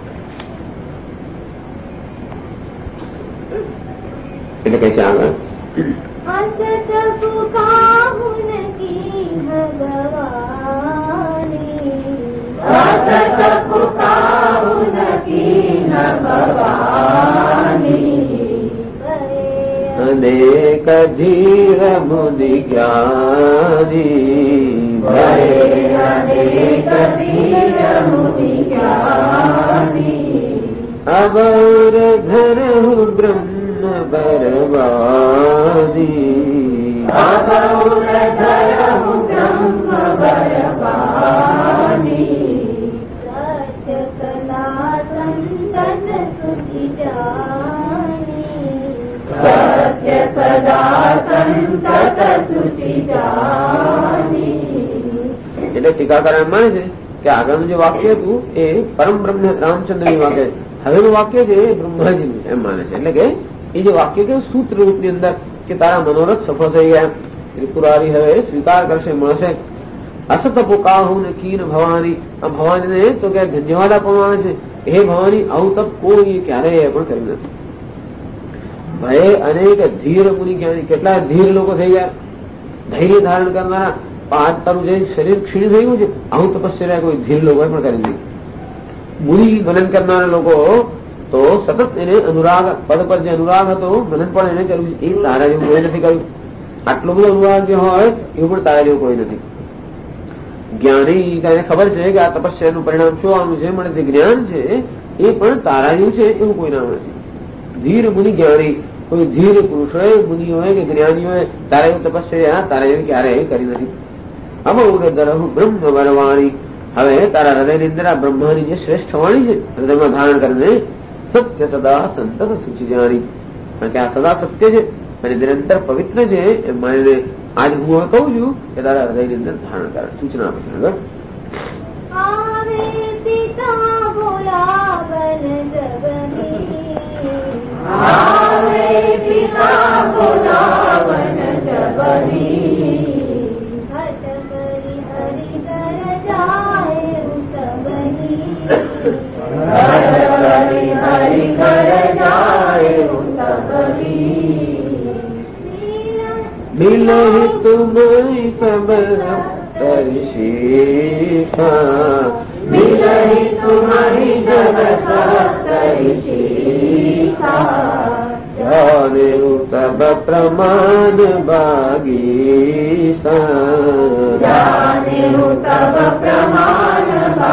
એટલે કહે છે આગળ अनेक धीर मुनि ज्ञानी भये अनेक धीर मुनि ज्ञानी अवर धरहु ब्रह्म बरवानी अवर धरहु ब्रह्म बरवानी सत्य कला संतत सुचि जानी सत्य सदा संतत सुचि जानी। એટલે ટીકાકાર એમ માને છે કે આગળનું જે વાક્ય હતું એ પરમ બ્રહ્મ રામચંદ્રની વાક્ય, હવેનું વાક્ય છે એ બ્રહ્માજીનું એમ માને છે. એટલે કે એ જે વાક્ય કે સૂત્ર રૂપની અંદર કે તારા મનોરથ સફળ થઈ ગયા, ત્રિપુરારી હવે સ્વીકાર કરશે, મળશે. અસત પુકાહું ને કીન ભવાની, આ ભવાનીને તો કે ધન્યવાદ આપવામાં આવે છે, હે ભવાની આવું તપ કોઈ ક્યારેય પણ કર્યું નથી. ભયે અનેક ધીર મુનિ જ્ઞાની, કેટલા ધીર લોકો થઈ ગયા, ધૈર્ય ધારણ કરનારા. આજ તારું જે શરીર ક્ષીણ થયું છે આવું તપસ્યા કોઈ ધીર લોકોએ પણ કરી દીધી. મુનિ મનન કરનારા લોકો તો સતત એને અનુરાગ, પદ પર જે અનુરાગ હતો મનન પણ એને કર્યું છે, એ તારા જેવું કોઈ નથી કર્યું. આટલો બધો અનુરાગ જે હોય એવું પણ તારા જેવું કોઈ નથી. જ્ઞાની એને ખબર છે કે આ તપસ્યાનું પરિણામ શું આવવાનું છે, મને જે જ્ઞાન છે એ પણ તારા જેવું છે એવું કોઈ નામ નથી. ધીર મુનિ જ્ઞાની, કોઈ ધીર પુરુષ હોય, મુનિ હોય કે જ્ઞાની હોય, તારા એવું તપસ્યા તારા જેવી ક્યારેય કરી નથી. અમૌર દરહુ બ્રહ્મ વરવાણી, હવે તારા હૃદયની અંદર આ બ્રહ્માની જે શ્રેષ્ઠ વાણી છે હૃદયમાં ધારણ કરીને સત્ય સદા સંતત સૂચિ જાણી, કારણ કે આ સદા સત્ય છે અને નિરંતર પવિત્ર છે એમ માનીને આજ હું હવે કહું છું કે તારા હૃદયની અંદર ધારણ કરે. સૂચના આપે છે આગળ. आवे पिता बोलावन जबनी, आवे पिता बोलावन जबनी, हट करी हरि कर जाए उतबनी, हट करी हरि कर जाए उतबनी, मिलहि तुम्हारी सबल तरिशीषा, मिलहि तुम्हारी जगत तरिशीषा, जाने तब प्रमाण बागीसा, जाने तब प्रमाण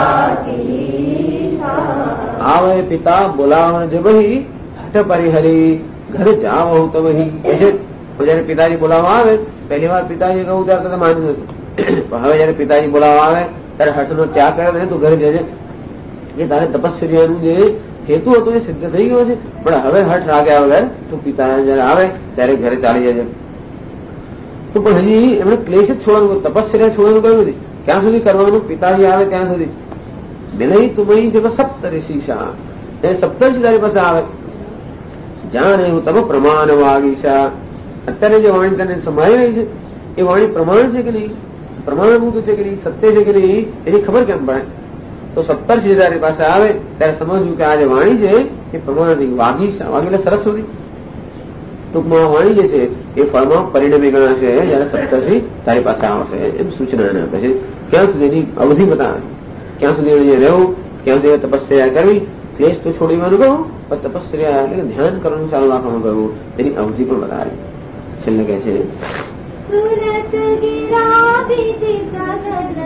बागीसा। आवे पिता बोलावन जबहि हठ परिहरी घर जाओ तबहि. જયારે પિતાજી બોલાવવા આવે પહેલી વાર પિતાજી કહું ત્યારે તો માન્યું નથી, પણ હવે જયારે પિતાજી બોલાવવા આવે ત્યારે હઠનો ત્યાગ કરે ને તું ઘરે જજે, જે તારે તપસ્યાનું જે હેતુ હતું એ સિદ્ધ થઈ ગયો છે, પણ હવે હઠ રાગ્યા વગર તું પિતા જયારે આવે ત્યારે ઘરે ચાલી જજે. તો પણ હજી એમણે ક્લેશ જ છોડવાનું, તપસ્યા છોડવાનું કહ્યું નથી. ક્યાં સુધી કરવાનું? પિતાજી આવે ત્યાં સુધી. મિલઈ તુમઈ જેવા સપ્તર્ષિષા, એ સપ્તર્ષિ તારી પાસે આવે. જાણે હું તબ પ્રમાણ વાગીશા, અત્યારે જે વાણી તને સમાઈ રહી છે એ વાણી પ્રમાણ છે કે નહીં, પ્રમાણભૂત છે કે નહીં, સત્ય છે કે નહીં, એની ખબર કેમ પડે? તો સપ્તર્ષિ તારી પાસે આવે ત્યારે સમજવું કે આ જે વાણી છે એ પ્રમાણ નથી. વાગીશા, વાગી એટલે સરસ્વતી. ટૂંકમાં વાણી જે છે એ ફળમાં પરિણમી ગણાશે જયારે સપ્તર્ષિ તારી પાસે આવશે એમ સૂચના એને આપે છે. ક્યાં સુધીની અવધિ બતાવે, ક્યાં સુધી એને રહેવું, ક્યાં સુધી તપસ્યા કરવી, ક્લેશ તો છોડી દેવાનું કહું, પણ તપસ્યા એટલે કે ધ્યાન કરવાનું ચાલુ રાખવાનું કહ્યું, એની અવધિ પણ બતાવે. છેલ્લે કહે છે સુરત ગિરા બીજી ગગન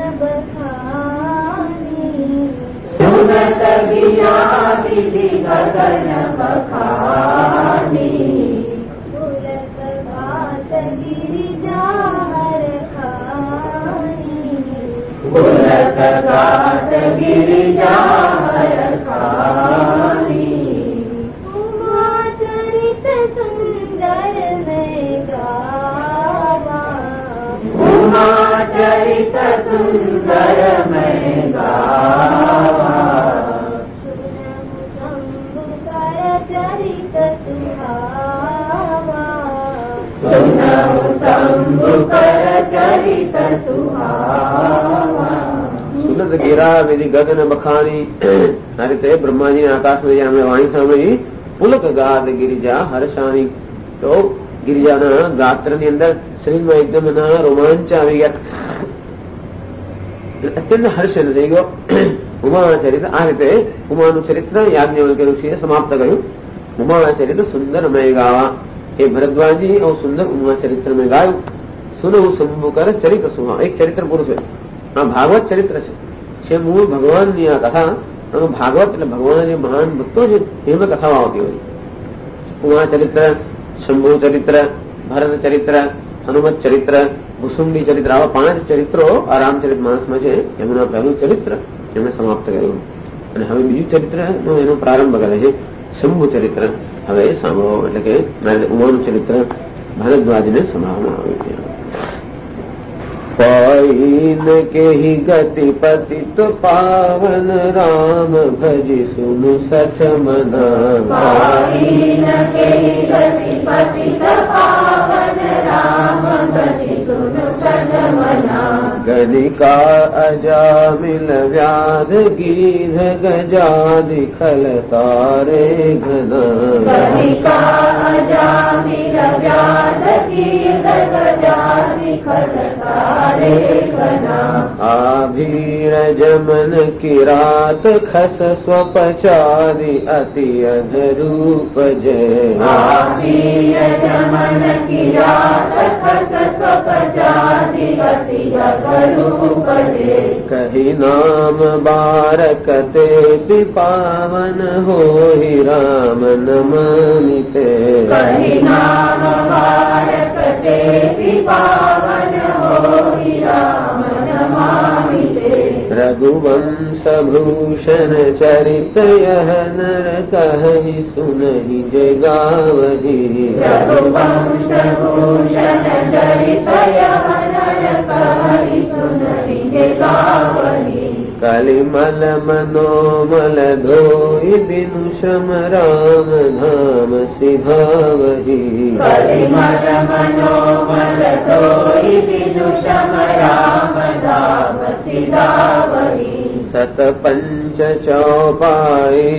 બખાની, સુરત ગિરા બીજી ગગન બખાની, સુરત ઘાટ ગિરિજા હરખાની, સુરત ઘાટ ગિરિજા હરખાની, ઉમા ચરિત સુંદર મેં ગાવા, ઉમા ચરિત સુંદર મેં ગાવા, સુનહુ શંભુ કર ચરિત સુહાવા, સુનહુ શંભુ કર ચરિત સુહાવા. સુરત ગિરા વિધિ ગગન બખાની, આ રીતે બ્રહ્માજી આકાશમાં અમે વાણી સાંભળી. પુલક ગાત ગિરિજા હર્ષાની, તો ગિરિજાના ગાત્રની અંદર શરીરમાં એકદમ એના રોમાંચ આવી ગયા, અત્યંત હર્ષ થઈ ગયો. ઉમા ચરિત્ર, આ રીતે ઉમાનું ચરિત્ર યાજ્ઞવલ્ક્ય ઋષિએ સમાપ્ત કર્યું. ઉમા ચરિત્ર સુંદર મય ગાવા, हे भरद्वाजी और सुंदर उमा चरित्र में गायो सुनो शंभु कर चरित्र सुहा एक चरित्र पुरुष है भागवत चरित्र છે મૂળ ભગવાનની આ કથા ભાગવત એટલે ભગવાન જે મહાન ભક્તો છે એમાં કથાઓ આવતી હોય ઉમા ચરિત્ર શંભુ ચરિત્ર ભરત ચરિત્ર હનુમત ચરિત્ર ભુસુંડી ચરિત્ર આવા 5 ચરિત્રો આ રામચરિત માનસમાં છે એમનું પહેલું ચરિત્ર એમણે સમાપ્ત કર્યું અને હવે બીજું ચરિત્રનો એનો પ્રારંભ કરે છે શંભુ ચરિત્ર હવે સાંભળો એટલે કે ઉમાનું ચરિત્ર ભરદ્વાજને સંભળાવવામાં આવ્યું છે पाइन के ही गति पतित पावन राम भजि सुनु सठ मना पाइन के ही गति पतित पावन राम भजि सुनु सठ मना गणिका अजामिल व्याध गीध गजादि खल तारे घना गणिका अजामिल व्याध गीध गजादि खल तारे घना आभीर जमन किरात खस स्वपचारि अति अधरूप जय आभीर जमन किरात खस स्वपचारि अति अधरूप जय कही नाम बारकते पावन हो ही राम नमामिते कही नाम बारकते पावन हो राम नमामिते रघुवंश भूषण चरित यह नर कहि सुनहि जय गावहि रघुवंश भूषण चरित यह नर कहि सुनहि जय गावहि कलिमल मनोमल धोई बिनु श्रम राम धाम सिधावहि कलिमल मनोमल धोई बिनु श्रम राम धाम सिधावहि सत पंच चौपाई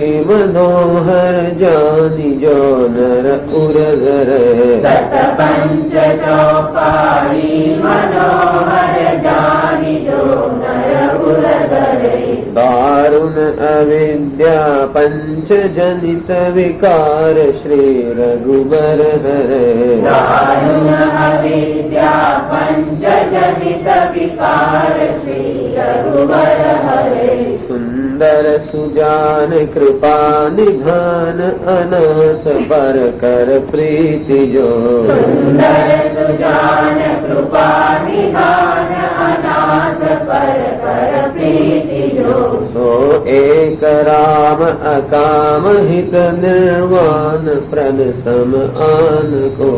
मनोहर जानि जो नर उरधर सत पंच चौपाई मनोहर जानि जो नर उरधरे दारुण अविद्या पंच जनित विकार श्री रघुबर हरे दारुण अविद्या पंच जनित विकार श्री रघुबर हरे सुंदर सुजान कृपा निधान अनाथ पर कर प्रीति जो सुंदर सुजान कृपा निधान अनाथ पर कर प्रीति जो सो एक राम अकाम हित निर्वाण प्रद सम आन को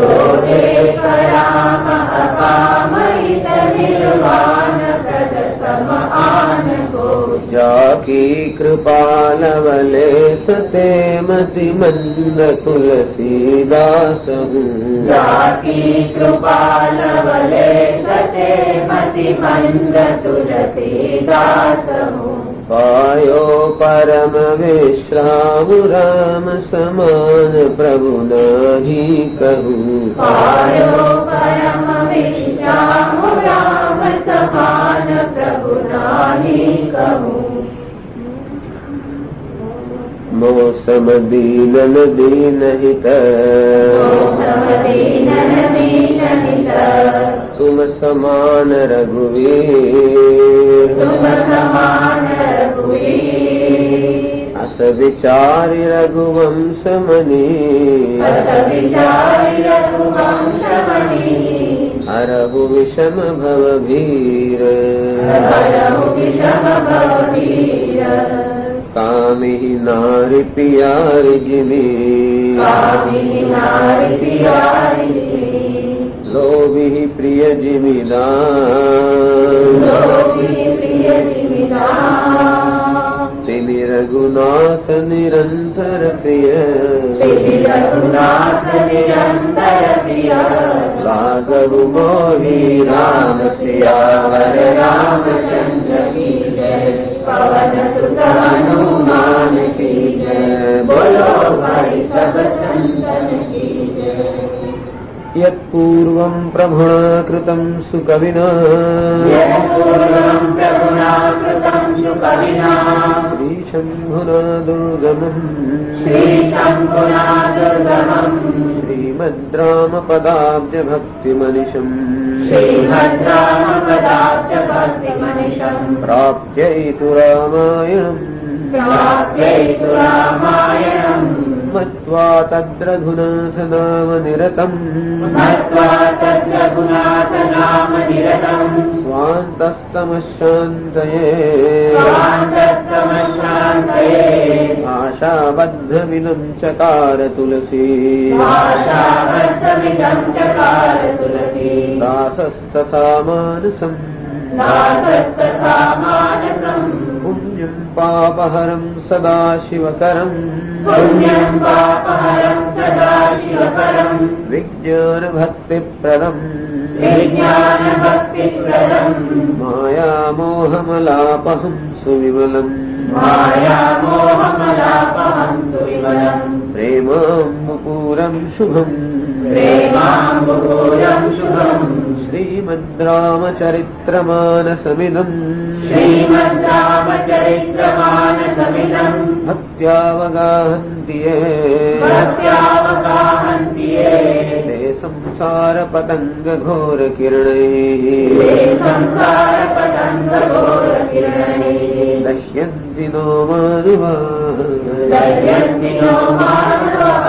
एक राम अकाम हित निर्वाण प्रद सम आन को जाकी कृपा लवले सते मति मंद तुलसीदास हूँ जाकी कृपा लवले सते मति मंद तुलसीदास हूँ पायो परम विश्राम राम समान प्रभु नाही कहूँ पायो परम विश्राम राम समान प्रभु नाही कहूँ मौसम दीनन दीनहित दीनन दीनहित तुम समान रघुवीर तुम समान रघुवीर अस विचारि रघुवंश मणि अस विचारि रघुवंश मणि हरहु विषम भव भीर हरहु विषम भव भीर कामिहि नारि पियारि जिमि कामिनि नारि पियारि लोभिहि प्रिय जिमिदान लोभिनि प्रिय जिमिदान तिनि रघुनाथ निरंतर प्रिय श्री रघुनाथ निरंतर प्रिय राघव मोहि राम सियावर रामचंद्र की जय पवन सुत हनुमान की जय बोलो भाई सब संतन की जय यत्पूर्वं प्रभुणा कृतं सुकविना यत्पूर्वं प्रभुना कृतं सुकविना श्रीशम्भुना दुर्गमम् श्रीशम्भुना दुर्गमम् श्रीमद्रामपदाब्जभक्तिमनिशम् श्रीमद्रामपदाब्जभक्तिमनिशम् प्राप्यैतु रामायणम् प्राप्यैतु रामायणम् मत्वा तद्रघुनाथ नाम निरतम् मत्वा तद्रघुनाथ नाम निरतम् स्वान्तस्तमशान्तये स्वान्तस्तमशान्तये आशाबद्धमिदं चकार तुलसी आशाबद्धमिदं चकार तुलसी दासस्तथा मानसम् दासस्तथा मानसम् पुण्यं पापहरं सदा शिवकरम् पुण्यं पापहरं सदा शिवकरम् विज्ञानभक्तिप्रदम् विज्ञानभक्तिप्रदम् मायामोहमलापहं सुविमलम् मायामोहमलापहं सुविमलम् प्रेमाम्बुपूरं शुभम् प्रेमाम्बुपूरं शुभम् श्रीमद्रामचरित्रमानसमिदम् श्रीमद्रामचरित्रमानसमिदम् भक्त्यावगाहन्ति ये भक्त्यावगाहन्ति ये ते संसारपतङ्गघोरकिरणैः ते संसारपतङ्गघोरकिरणैः दह्यन्ति नो मानवाः दह्यन्ति नो मानवाः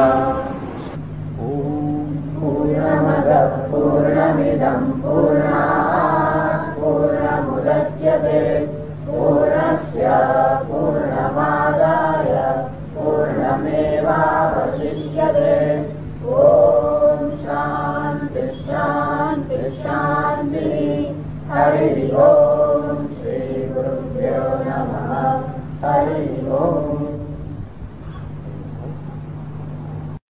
पूर्णमदः पूर्णमिदं पूर्णात् पूर्णमुदच्यते पूर्णस्य पूर्णमादाय पूर्णमेवावशिष्यते ॐ शान्तिः शान्तिः शान्तिः हरिः ओम्